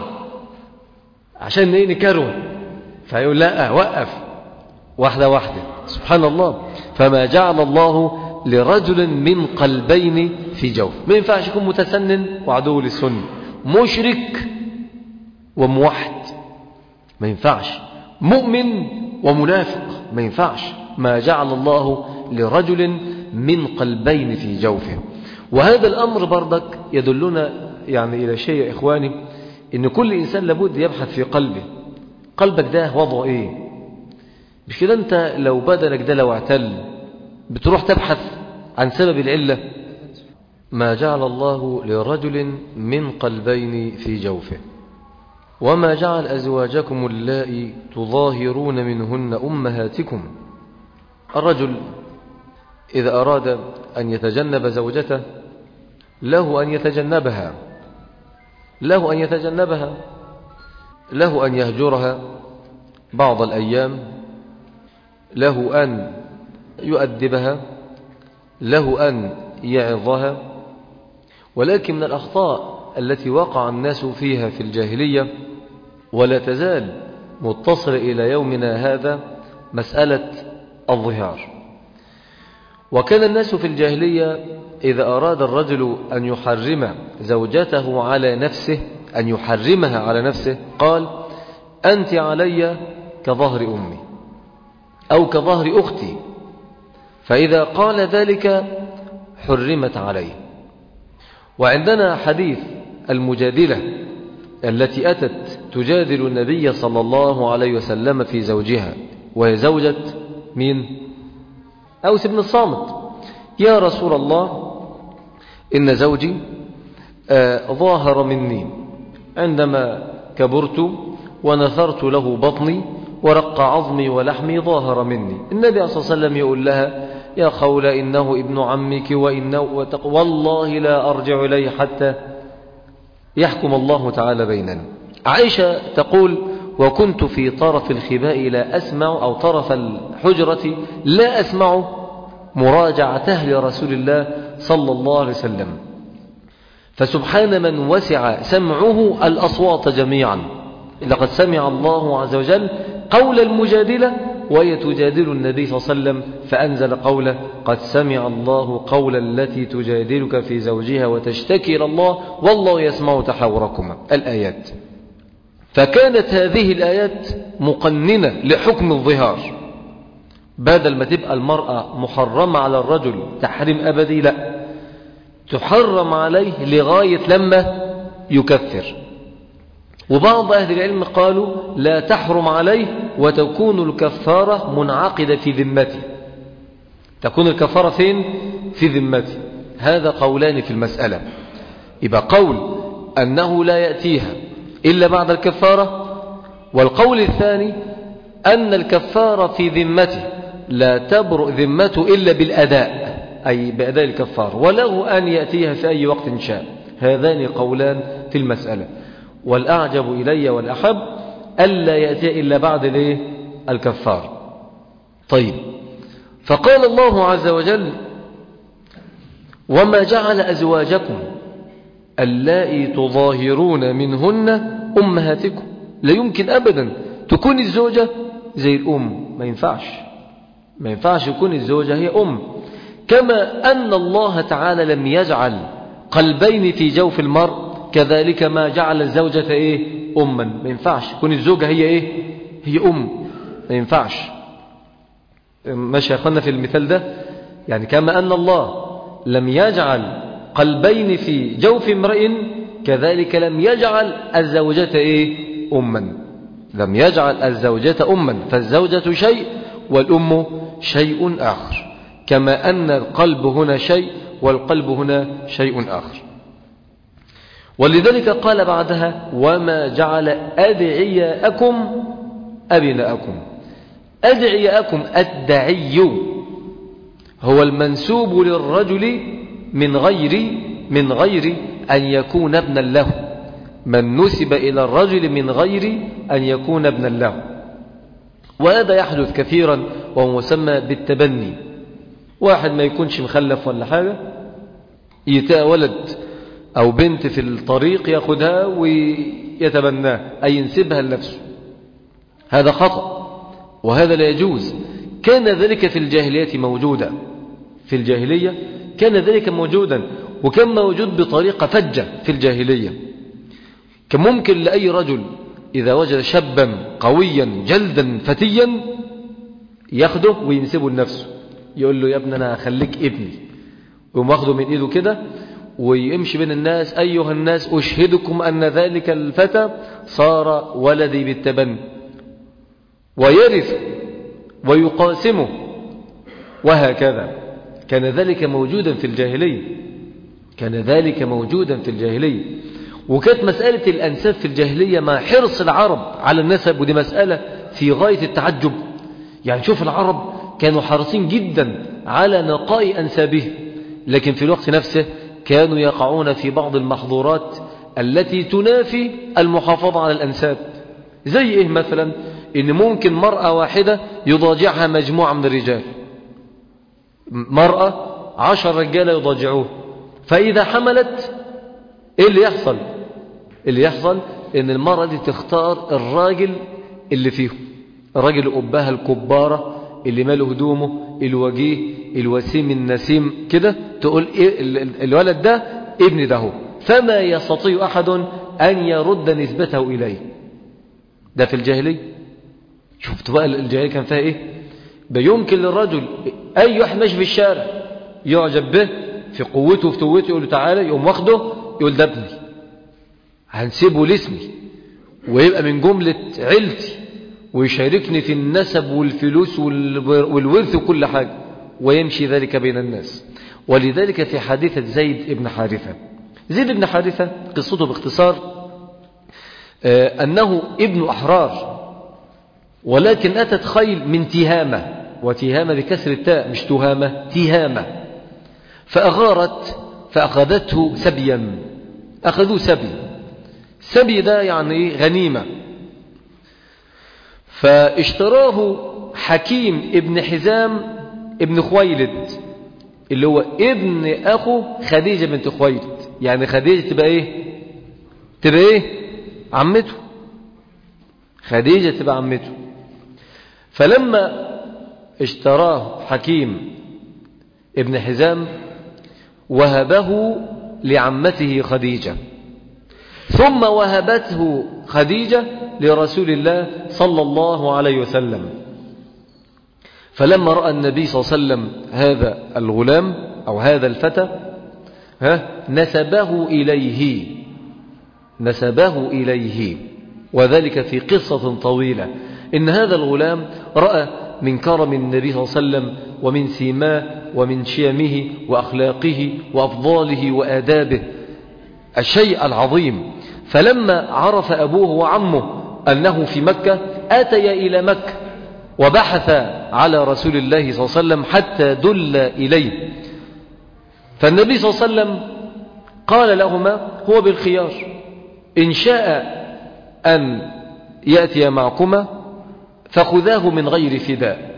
عشان ايه؟ نكروه. فيقول لا وقف واحدة واحدة. سبحان الله. فما جعل الله لرجل من قلبين في جوف. ما ينفعش يكون متسنن وعدو للسنة، مشرك وموحد، ما ينفعش، مؤمن ومنافق، ما ينفعش. ما جعل الله لرجل من قلبين في جوفه. وهذا الأمر برضك يدلنا يعني إلى شيء يا إخواني، إن كل إنسان لابد يبحث في قلبه. قلبك ده وضعه إيه؟ مش كده أنت لو بدنك ده لو اعتل بتروح تبحث عن سبب العلة. ما جعل الله لرجل من قلبين في جوفه وما جعل أزواجكم اللائي تظاهرون منهن أمهاتكم. الرجل إذا أراد أن يتجنب زوجته له أن يتجنبها، له أن يتجنبها، له أن يهجرها بعض الأيام، له أن يؤدبها، له أن يعظها. ولكن من الأخطاء التي وقع الناس فيها في الجاهلية ولا تزال متصل إلى يومنا هذا مسألة الظهار. وكان الناس في الجاهلية إذا أراد الرجل أن يحرم زوجته على نفسه، أن يحرمها على نفسه، قال أنت علي كظهر أمي أو كظهر أختي، فإذا قال ذلك حرمت عليه. وعندنا حديث المجادلة التي أتت تجادل النبي صلى الله عليه وسلم في زوجها، وهي زوجة مين؟ أوس بن الصامت. يا رسول الله، إن زوجي آه ظاهر مني عندما كبرت ونثرت له بطني ورق عظمي ولحمي ظاهر مني. النبي صلى الله عليه وسلم يقول لها يا خولة إنه ابن عمك وإنه والله لا أرجع إليه حتى يحكم الله تعالى بيننا. عائشة تقول وكنت في طرف الخباء لا أسمع أو طرف الحجرة لا أسمع مراجعته لرسول الله صلى الله عليه وسلم، فسبحان من وسع سمعه الأصوات جميعا. لقد سمع الله عز وجل قول المجادلة وهي تجادل النبي صلى الله عليه وسلم، فأنزل قوله قد سمع الله قول التي تجادلك في زوجها وتشتكي إلى الله والله يسمع تحاوركما، الآيات. فكانت هذه الآيات مقننة لحكم الظهار، بدل ما تبقى المرأة محرمة على الرجل تحريم أبدي، لا، تحرم عليه لغاية لما يكفر. وبعض أهل العلم قالوا لا تحرم عليه وتكون الكفارة منعقدة في ذمته. تكون الكفارة فين؟ في ذمته. هذا قولان في المسألة. يبقى قول أنه لا يأتيها إلا بعد الكفارة، والقول الثاني أن الكفارة في ذمته لا تبرئ ذمته إلا بالأداء، أي بأداء الكفارة، وله أن يأتيها في أي وقت شاء. هذان قولان في المسألة، والأعجب إلي والأحب ألا يأتي إلا بعد الايه؟ الكفار. طيب، فقال الله عز وجل وما جعل أزواجكم اللائي تظاهرون منهن أمهاتكم. لا يمكن أبدا تكون الزوجة زي الأم، ما ينفعش ما ينفعش يكون الزوجة هي أم. كما أن الله تعالى لم يجعل قلبين في جوف المرء، كذلك ما جعل الزوجة إيه؟ أما. ما ينفعش يكون الزوجة هي إيه؟ هي أم، ما ينفعش. ماشي يا أخوانا في المثال ده؟ يعني كما أن الله لم يجعل قلبين في جوف امرئ، كذلك لم يجعل الزوجة إيه؟ أما. لم يجعل الزوجة أما، فالزوجة شيء والأم شيء آخر، كما أن القلب هنا شيء والقلب هنا شيء آخر. ولذلك قال بعدها وما جعل أدعياءكم أبناءكم. أدعياءكم، الدعي هو المنسوب للرجل من غير من غير أن يكون ابنا له، من نسب إلى الرجل من غير أن يكون ابنا له. وهذا يحدث كثيرا وهو مسمى بالتبني. واحد ما يكونش مخلف ولا حاجة، يتاء ولد أو بنت في الطريق يأخذها ويتبناه، أي ينسبها لنفسه. هذا خطأ وهذا لا يجوز. كان ذلك في الجاهلية موجودا، في الجاهلية كان ذلك موجودا، وكان موجود بطريقة فجة في الجاهلية. كان ممكن لأي رجل إذا وجد شابا قويا جلدا فتيا ياخده وينسبه لنفسه، يقول له يا ابن أنا أخليك ابني، ويقوم واخده من إيده كده ويمشي بين الناس أيها الناس أشهدكم أن ذلك الفتى صار ولدي بالتبني، ويرث ويقاسمه، وهكذا. كان ذلك موجودا في الجاهلية، كان ذلك موجودا في الجاهلية. وكانت مسألة الأنساب في الجاهلية مع حرص العرب على النسب، ودي مسألة في غاية التعجب. يعني شوف العرب كانوا حريصين جدا على نقاء أنسابهم، لكن في الوقت نفسه كانوا يقعون في بعض المحظورات التي تنافي المحافظة على الأنساب. زي إيه مثلا؟ إن ممكن مرأة واحدة يضاجعها مجموعة من الرجال، مرأة عشر رجال يضاجعوه، فإذا حملت إيه اللي يحصل؟ اللي يحصل إن المرأة دي تختار الراجل اللي فيهم، الراجل أباها الكبارة اللي ماله هدومه، الوجيه، الوسيم، النسيم كده، تقول إيه الولد ده ابن ده، فما يستطيع أحد أن يرد نسبته إليه. ده في الجاهلية. شفت بقى الجاهلية كان فيها إيه؟ بيمكن للرجل أي واحد ماشي في الشارع يعجب به في قوته وفي توته، يقول له تعالى، يقوم واخده يقول ده ابني، هنسيبه لاسمي ويبقى من جملة عيلتي ويشاركني في النسب والفلوس والورث وكل حاجة، ويمشي ذلك بين الناس. ولذلك في حادثة زيد بن حارثة، زيد بن حارثة قصته باختصار أنه ابن أحرار، ولكن أتت خيل من تهامة، وتهامة بكسر التاء مش تهامة، تهامة، فأغارت فأخذته سبيا، أخذوه سبي. سبي ده يعني غنيمة. فاشتراه حكيم ابن حزام ابن خويلد، اللي هو ابن أخو خديجة بنت خويلد. يعني خديجة تبقى إيه؟ تبقى إيه؟ عمته. خديجة تبقى عمته. فلما اشتراه حكيم ابن حزام وهبه لعمته خديجة، ثم وهبته خديجة لرسول الله صلى الله عليه وسلم. فلما رأى النبي صلى الله عليه وسلم هذا الغلام أو هذا الفتى ها نسبه إليه، نسبه إليه، وذلك في قصة طويلة. إن هذا الغلام رأى من كرم النبي صلى الله عليه وسلم ومن سيماه ومن شيمه وأخلاقه وأفضاله وآدابه الشيء العظيم. فلما عرف أبوه وعمه أنه في مكة أتي إلى مكة وبحث على رسول الله صلى الله عليه وسلم حتى دل إليه. فالنبي صلى الله عليه وسلم قال لهما هو بالخيار، إن شاء أن يأتي معكما فخذاه من غير فداء،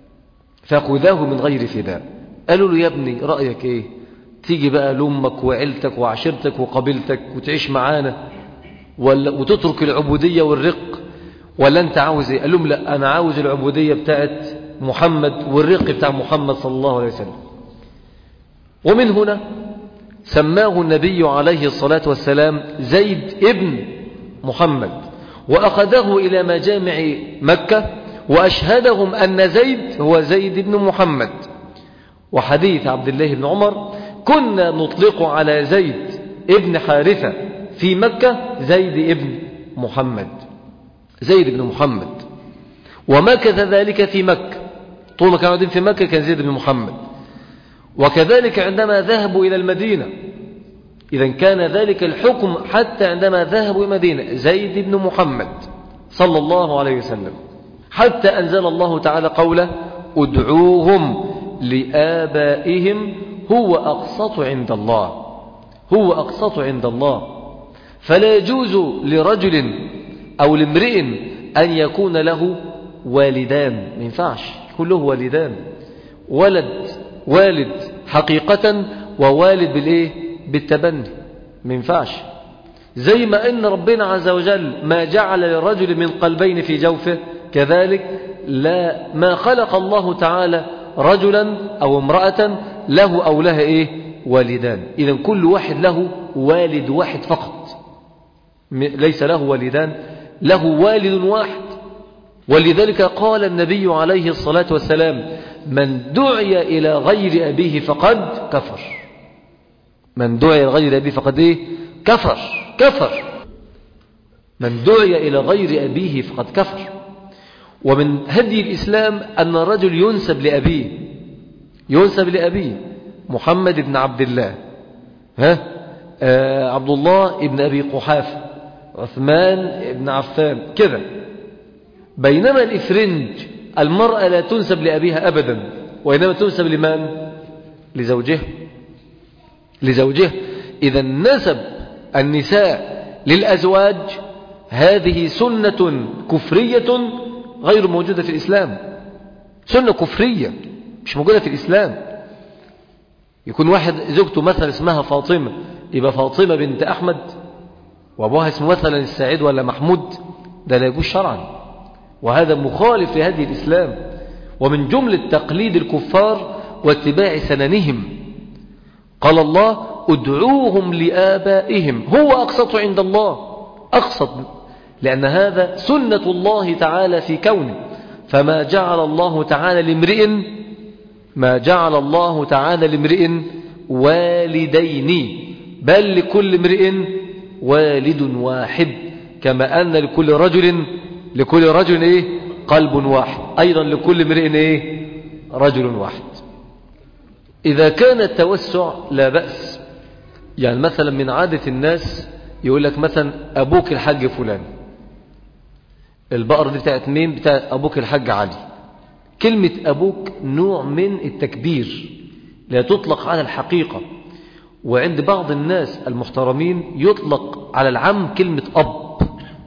فخذاه من غير فداء. قالوا له يا ابني رأيك إيه؟ تيجي بقى لأمك وعيلتك وعشيرتك وقبيلتك وتعيش معانا، ولا وتترك العبودية والرق، ولا أنت عاوز إيه؟ قال لهم لا، أنا عاوز العبودية بتاعت محمد والرق بتاع محمد صلى الله عليه وسلم. ومن هنا سماه النبي عليه الصلاة والسلام زيد ابن محمد، وأخذه إلى مجامع مكة وأشهدهم أن زيد هو زيد بن محمد. وحديث عبد الله بن عمر كنا نطلق على زيد ابن حارثة في مكة زيد ابن محمد، زيد بن محمد. ومكث ذلك في مكة، طول ما كانوا قاعدين في مكة كان زيد بن محمد. وكذلك عندما ذهبوا إلى المدينة، إذا كان ذلك الحكم حتى عندما ذهبوا إلى المدينة زيد بن محمد صلى الله عليه وسلم، حتى أنزل الله تعالى قوله ادعوهم لآبائهم هو أقسط عند الله، هو أقسط عند الله. فلا يجوز لرجل أو لامرئ أن يكون له والدان، ما ينفعش يكون له والدان، ولد والد حقيقة ووالد بالإيه؟ بالتبني، ما ينفعش. زي ما أن ربنا عز وجل ما جعل للرجل من قلبين في جوفه، كذلك لا ما خلق الله تعالى رجلا أو امرأة له أو لها إيه؟ والدان. إذا كل واحد له والد واحد فقط، ليس له والدان، له والد واحد. ولذلك قال النبي عليه الصلاة والسلام من دعي إلى غير أبيه فقد كفر، من دعي إلى غير أبيه فقد إيه؟ كفر، كفر. من دعي إلى غير أبيه فقد كفر. ومن هدي الإسلام أن الرجل ينسب لأبيه، ينسب لأبيه محمد بن عبد الله، ها آه عبد الله بن أبي قحافة، عثمان بن عفان كذا. بينما الإفرنج المرأة لا تنسب لأبيها أبدا، وإنما تنسب لمن؟ لزوجها، لزوجها. إذا نسب النساء للأزواج هذه سنة كفرية غير موجودة في الإسلام، سنة كفرية مش موجودة في الإسلام. يكون واحد زوجته مثلا اسمها فاطمة، يبقى فاطمة بنت أحمد وأبوها اسمه مثلا السعيد ولا محمود، ده لا يجوز شرعا، وهذا مخالف لهدي الإسلام. ومن جملة تقليد الكفار واتباع سننهم. قال الله ادعوهم لآبائهم هو أقسط عند الله، أقسط لأن هذا سنة الله تعالى في كونه. فما جعل الله تعالى لامرئ ما جعل الله تعالى لامرئ والدين، بل لكل امرئ والد واحد، كما أن لكل رجل لكل رجل إيه قلب واحد، أيضا لكل امرئ إيه رجل واحد. إذا كان التوسع لا بأس، يعني مثلا من عادة الناس يقول لك مثلا أبوك الحاج فلان، البقرة دي بتاعت مين؟ بتاعت أبوك الحاج علي. كلمة أبوك نوع من التكبير لا تطلق على الحقيقة، وعند بعض الناس المحترمين يطلق على العم كلمة أب،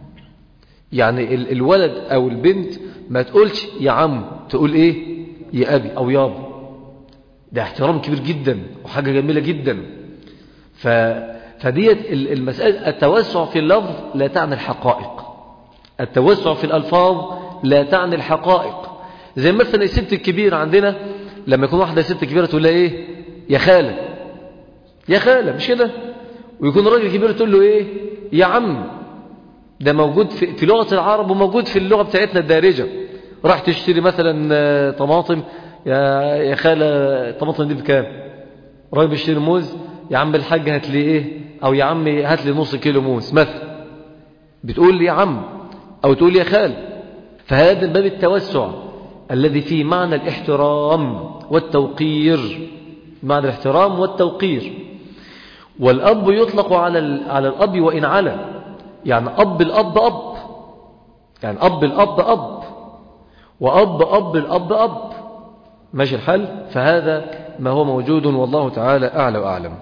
يعني الولد أو البنت ما تقولش يا عم، تقول إيه يا أبي أو يابا. ده احترام كبير جدا وحاجة جميلة جدا. ف... فديت المسألة التوسع في اللفظ لا تعني الحقائق، التوسع في الألفاظ لا تعني الحقائق. زي مثلا الست الكبيرة عندنا لما يكون واحدة ست كبيرة تقول لها إيه يا خالة، يا خالة، مش كده؟ ويكون راجل كبير تقول له إيه يا عم. ده موجود في, في لغة العرب وموجود في اللغة بتاعتنا الدارجة. راح تشتري مثلا طماطم، يا يا خالة الطماطم دي بكام؟ راجل بيشتري موز، يا عم الحاج هات لي إيه، أو يا عم هات لي نص كيلو موز مثلا، بتقول لي يا عم أو تقول يا خال. فهذا باب التوسع الذي فيه معنى الاحترام والتوقير، معنى الاحترام والتوقير. والأب يطلق على على الأب وإن على، يعني أب الأب أب، يعني أب الأب أب، وأب أب الأب أب، ماشي الحال. فهذا ما هو موجود والله تعالى أعلى وأعلم.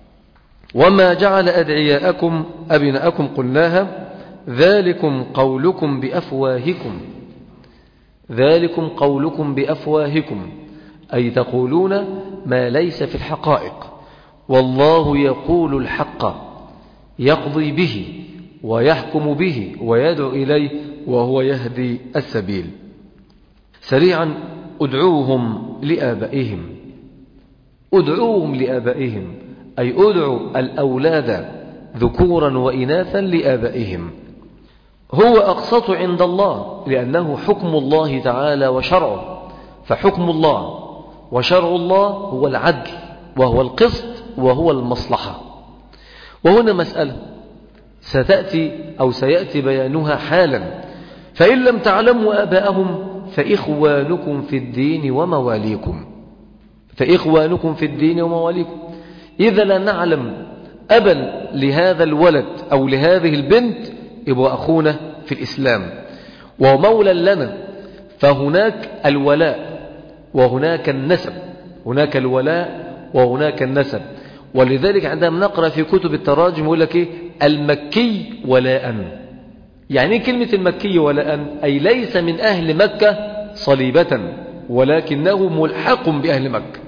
وما جعل أدعياءكم أبناءكم قلناها، ذلكم قولكم بأفواهكم، ذلكم قولكم بأفواهكم، أي تقولون ما ليس في الحقائق، والله يقول الحق يقضي به ويحكم به ويدعو إليه وهو يهدي السبيل. سريعا، ادعوهم لآبائهم، ادعوهم لآبائهم أي ادعوا الأولاد ذكورا وإناثا لآبائهم. هو أقسط عند الله لأنه حكم الله تعالى وشرعه، فحكم الله وشرع الله هو العدل وهو القسط وهو المصلحة. وهنا مسألة ستأتي أو سيأتي بيانها حالا. فإن لم تعلموا آباءهم فإخوانكم في الدين ومواليكم، فإخوانكم في الدين ومواليكم. إذا لا نعلم أبا لهذا الولد أو لهذه البنت يبقى أخونا في الإسلام ومولى لنا. فهناك الولاء وهناك النسب، هناك الولاء وهناك النسب. ولذلك عندما نقرأ في كتب التراجم يقول لك إيه المكي ولاء. يعني إيه كلمة المكي ولاء؟ أي ليس من أهل مكة صليبة، ولكنه ملحق بأهل مكة،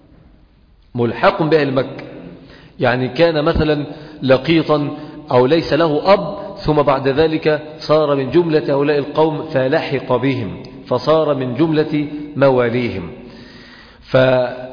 ملحق بأهل مكة. يعني كان مثلا لقيطا أو ليس له أب، ثم بعد ذلك صار من جملة هؤلاء القوم فلحق بهم، فصار من جملة مواليهم. فهنا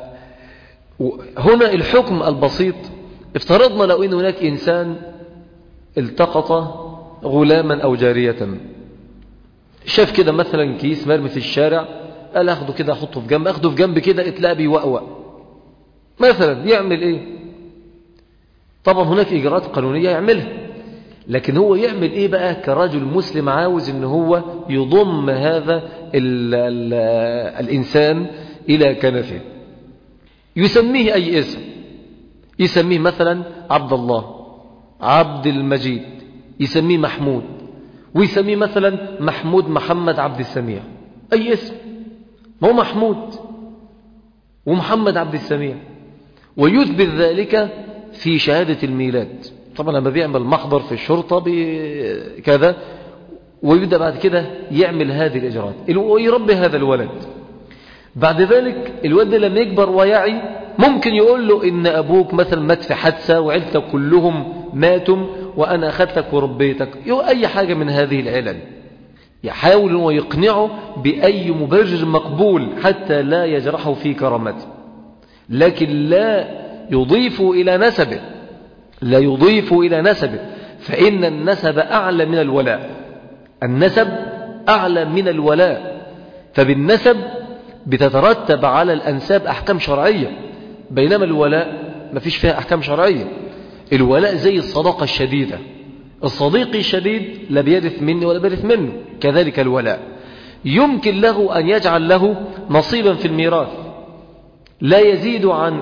الحكم البسيط، افترضنا لو أن هناك إنسان التقط غلاما أو جارية، شاف كده مثلا كيس مرمي في الشارع، قال أخده كده أحطه في جنب، أخده في جنب كده اتلاقى بيوأوأ مثلا، يعمل إيه؟ طبعا هناك إجراءات قانونية يعملها، لكن هو يعمل إيه بقى كرجل مسلم عاوز إن هو يضم هذا ال ال الإنسان إلى كنفه؟ يسميه أي اسم، يسميه مثلا عبد الله، عبد المجيد، يسميه محمود، ويسميه مثلا محمود محمد عبد السميع، أي اسم، ما هو محمود ومحمد عبد السميع، ويثبت ذلك في شهادة الميلاد. طبعا لما بيعمل محضر في الشرطة كذا، ويبدأ بعد كده يعمل هذه الإجراءات ويربي هذا الولد. بعد ذلك الولد لما يكبر ويعي ممكن يقول له إن أبوك مثلا مات في حادثة وعيلتك كلهم ماتوا وأنا أخذتك وربيتك، أي حاجة من هذه العلل. يحاول أن يقنعه بأي مبرر مقبول حتى لا يجرحه في كرامته، لكن لا يضيف إلى نسبه، لا يضيف إلى نسبه، فإن النسب أعلى من الولاء، النسب أعلى من الولاء. فبالنسب بتترتب على الأنساب أحكام شرعية، بينما الولاء ما فيش فيها أحكام شرعية. الولاء زي الصداقة الشديدة، الصديق الشديد لا بيرث مني ولا بيرث منه، كذلك الولاء يمكن له أن يجعل له نصيبا في الميراث لا يزيد عن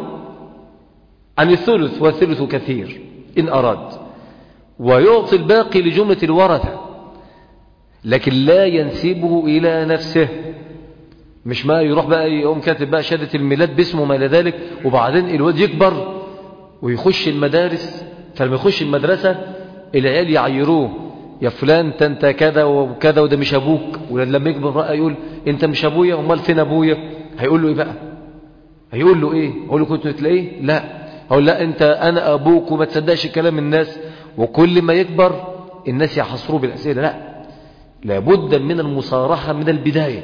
عن الثلث، والثلث كثير إن أراد، ويعطي الباقي لجملة الورثة، لكن لا ينسبه إلى نفسه. مش ما يروح بقى يقوم كاتب بقى شهادة الميلاد باسمه ما إلى ذلك، وبعدين الواد يكبر ويخش المدارس، فلما يخش المدرسة العيال يعيروه، يا فلان انت كذا وكذا وده مش أبوك. ولما يكبر بقى يقول انت مش أبويا، امال فين أبويا؟ هيقول له ايه بقى؟ هيقول له ايه؟ هيقول له كنت تلاقيه؟ لا، هقول لا انت انا أبوك، وما تصدقش كلام الناس. وكل ما يكبر الناس يحصروه بالأسئلة. لا، لابد من المصارحة من البداية،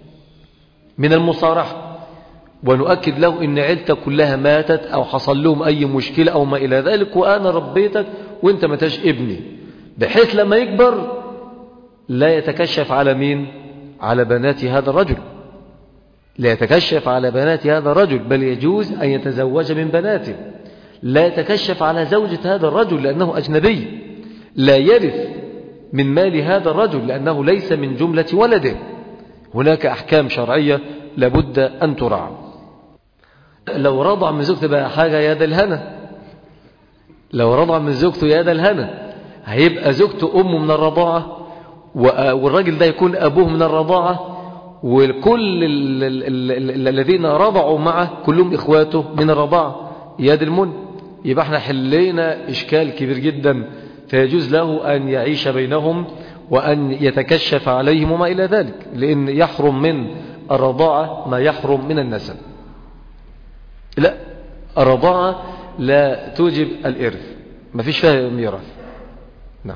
من المصارحة. ونؤكد له ان عيلتك كلها ماتت او حصل لهم اي مشكلة او ما الى ذلك، وانا ربيتك وانت ما تاش ابني، بحيث لما يكبر لا يتكشف على مين؟ على بنات هذا الرجل، لا يتكشف على بنات هذا الرجل، بل يجوز ان يتزوج من بناته. لا يتكشف على زوجة هذا الرجل لانه اجنبي، لا يرث من مال هذا الرجل لانه ليس من جملة ولده. هناك احكام شرعية لابد ان تراعى. لو رضع من زوجته بقى حاجة يا ذا الهنا، لو رضع من زوجته يا ذا الهنا، هيبقى زوجته أمه من الرضاعة، والراجل ده يكون أبوه من الرضاعة، وكل الذين رضعوا معه كلهم إخواته من الرضاعة، يا ذا المن. يبقى احنا حلينا إشكال كبير جدا، فيجوز له أن يعيش بينهم وأن يتكشف عليهم وما إلى ذلك، لأن يحرم من الرضاعة ما يحرم من النسب. لا، الرضاعة لا توجب الإرث، ما فيش فيها ميراث. نعم،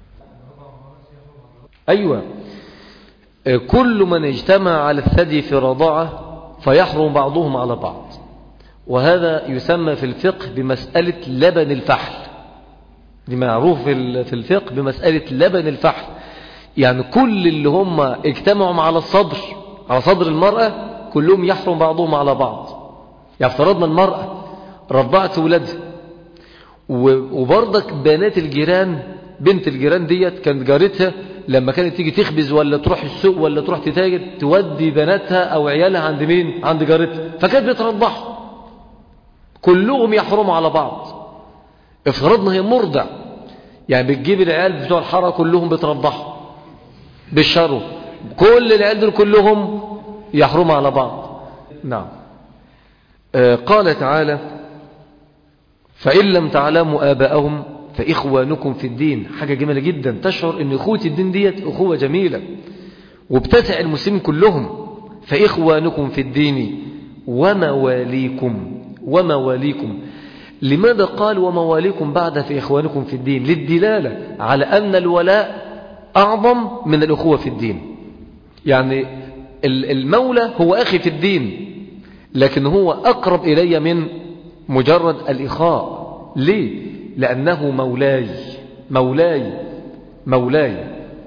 أيوة، كل من اجتمع على الثدي في رضاعة فيحرم بعضهم على بعض، وهذا يسمى في الفقه بمسألة لبن الفحل. دي معروف في الفقه بمسألة لبن الفحل، يعني كل اللي هم اجتمعوا على الصدر، على صدر المرأة، كلهم يحرم بعضهم على بعض. يعني افترضنا المرأة رضعت ولادها، وبرضك بنات الجيران، بنت الجيران ديت كانت جارتها لما كانت تيجي تخبز ولا تروح السوق ولا تروح تتاجر تودي بناتها أو عيالها عند مين؟ عند جارتها، فكانت بترضعهم، كلهم يحرموا على بعض. افترضنا هي مرضع، يعني بتجيب العيال بتوع الحارة كلهم بترضعهم بالشرو، كل العيال دول كلهم يحرموا على بعض. نعم. آه قال تعالى فإن لم تعلموا آباءهم فإخوانكم في الدين. حاجة جميلة جدا، تشعر أن أخوة الدين ديت أخوة جميلة وبتسع المسلمين كلهم. فإخوانكم في الدين ومواليكم، ومواليكم. لماذا قال ومواليكم بعد في إخوانكم في الدين؟ للدلالة على أن الولاء أعظم من الأخوة في الدين. يعني المولى هو أخي في الدين، لكن هو أقرب إلي من مجرد الإخاء. ليه؟ لأنه مولاي، مولاي، مولاي.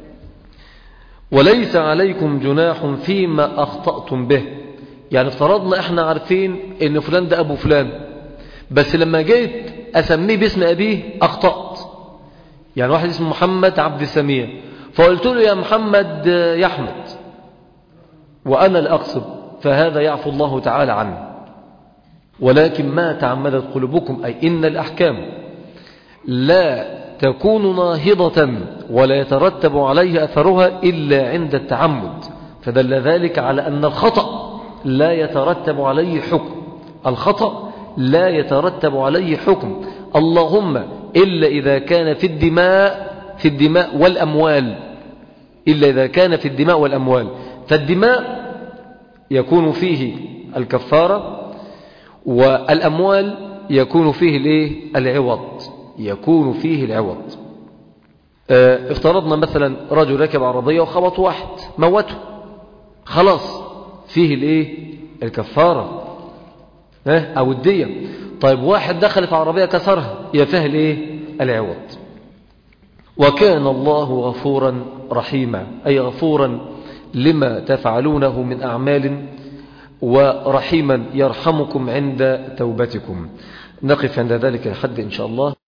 وليس عليكم جناح فيما أخطأتم به. يعني افترضنا احنا عارفين ان فلان ده أبو فلان، بس لما جيت أسميه باسم أبيه أخطأت. يعني واحد اسمه محمد عبد السميع، فقلت له يا محمد يا أحمد، وأنا الأقصد، فهذا يعفو الله تعالى عنه. ولكن ما تعمدت قلوبكم، أي إن الأحكام لا تكون ناهضة ولا يترتب عليه أثرها إلا عند التعمد، فدل ذلك على أن الخطأ لا يترتب عليه حكم، الخطأ لا يترتب عليه حكم، اللهم إلا إذا كان في الدماء، في الدماء والأموال، إلا إذا كان في الدماء والأموال. فالدماء يكون فيه الكفارة، والأموال يكون فيه الايه؟ العوض، يكون فيه العوض. اه افترضنا مثلا رجل ركب عربية وخبط واحد موته، خلاص فيه الايه الكفارة اه او الدية. طيب واحد دخل في عربية كسرها، يبقى فيها الايه العوض. وكان الله غفورا رحيما، أي غفورا لما تفعلونه من أعمال، ورحيما يرحمكم عند توبتكم. نقف عند ذلك الحد إن شاء الله.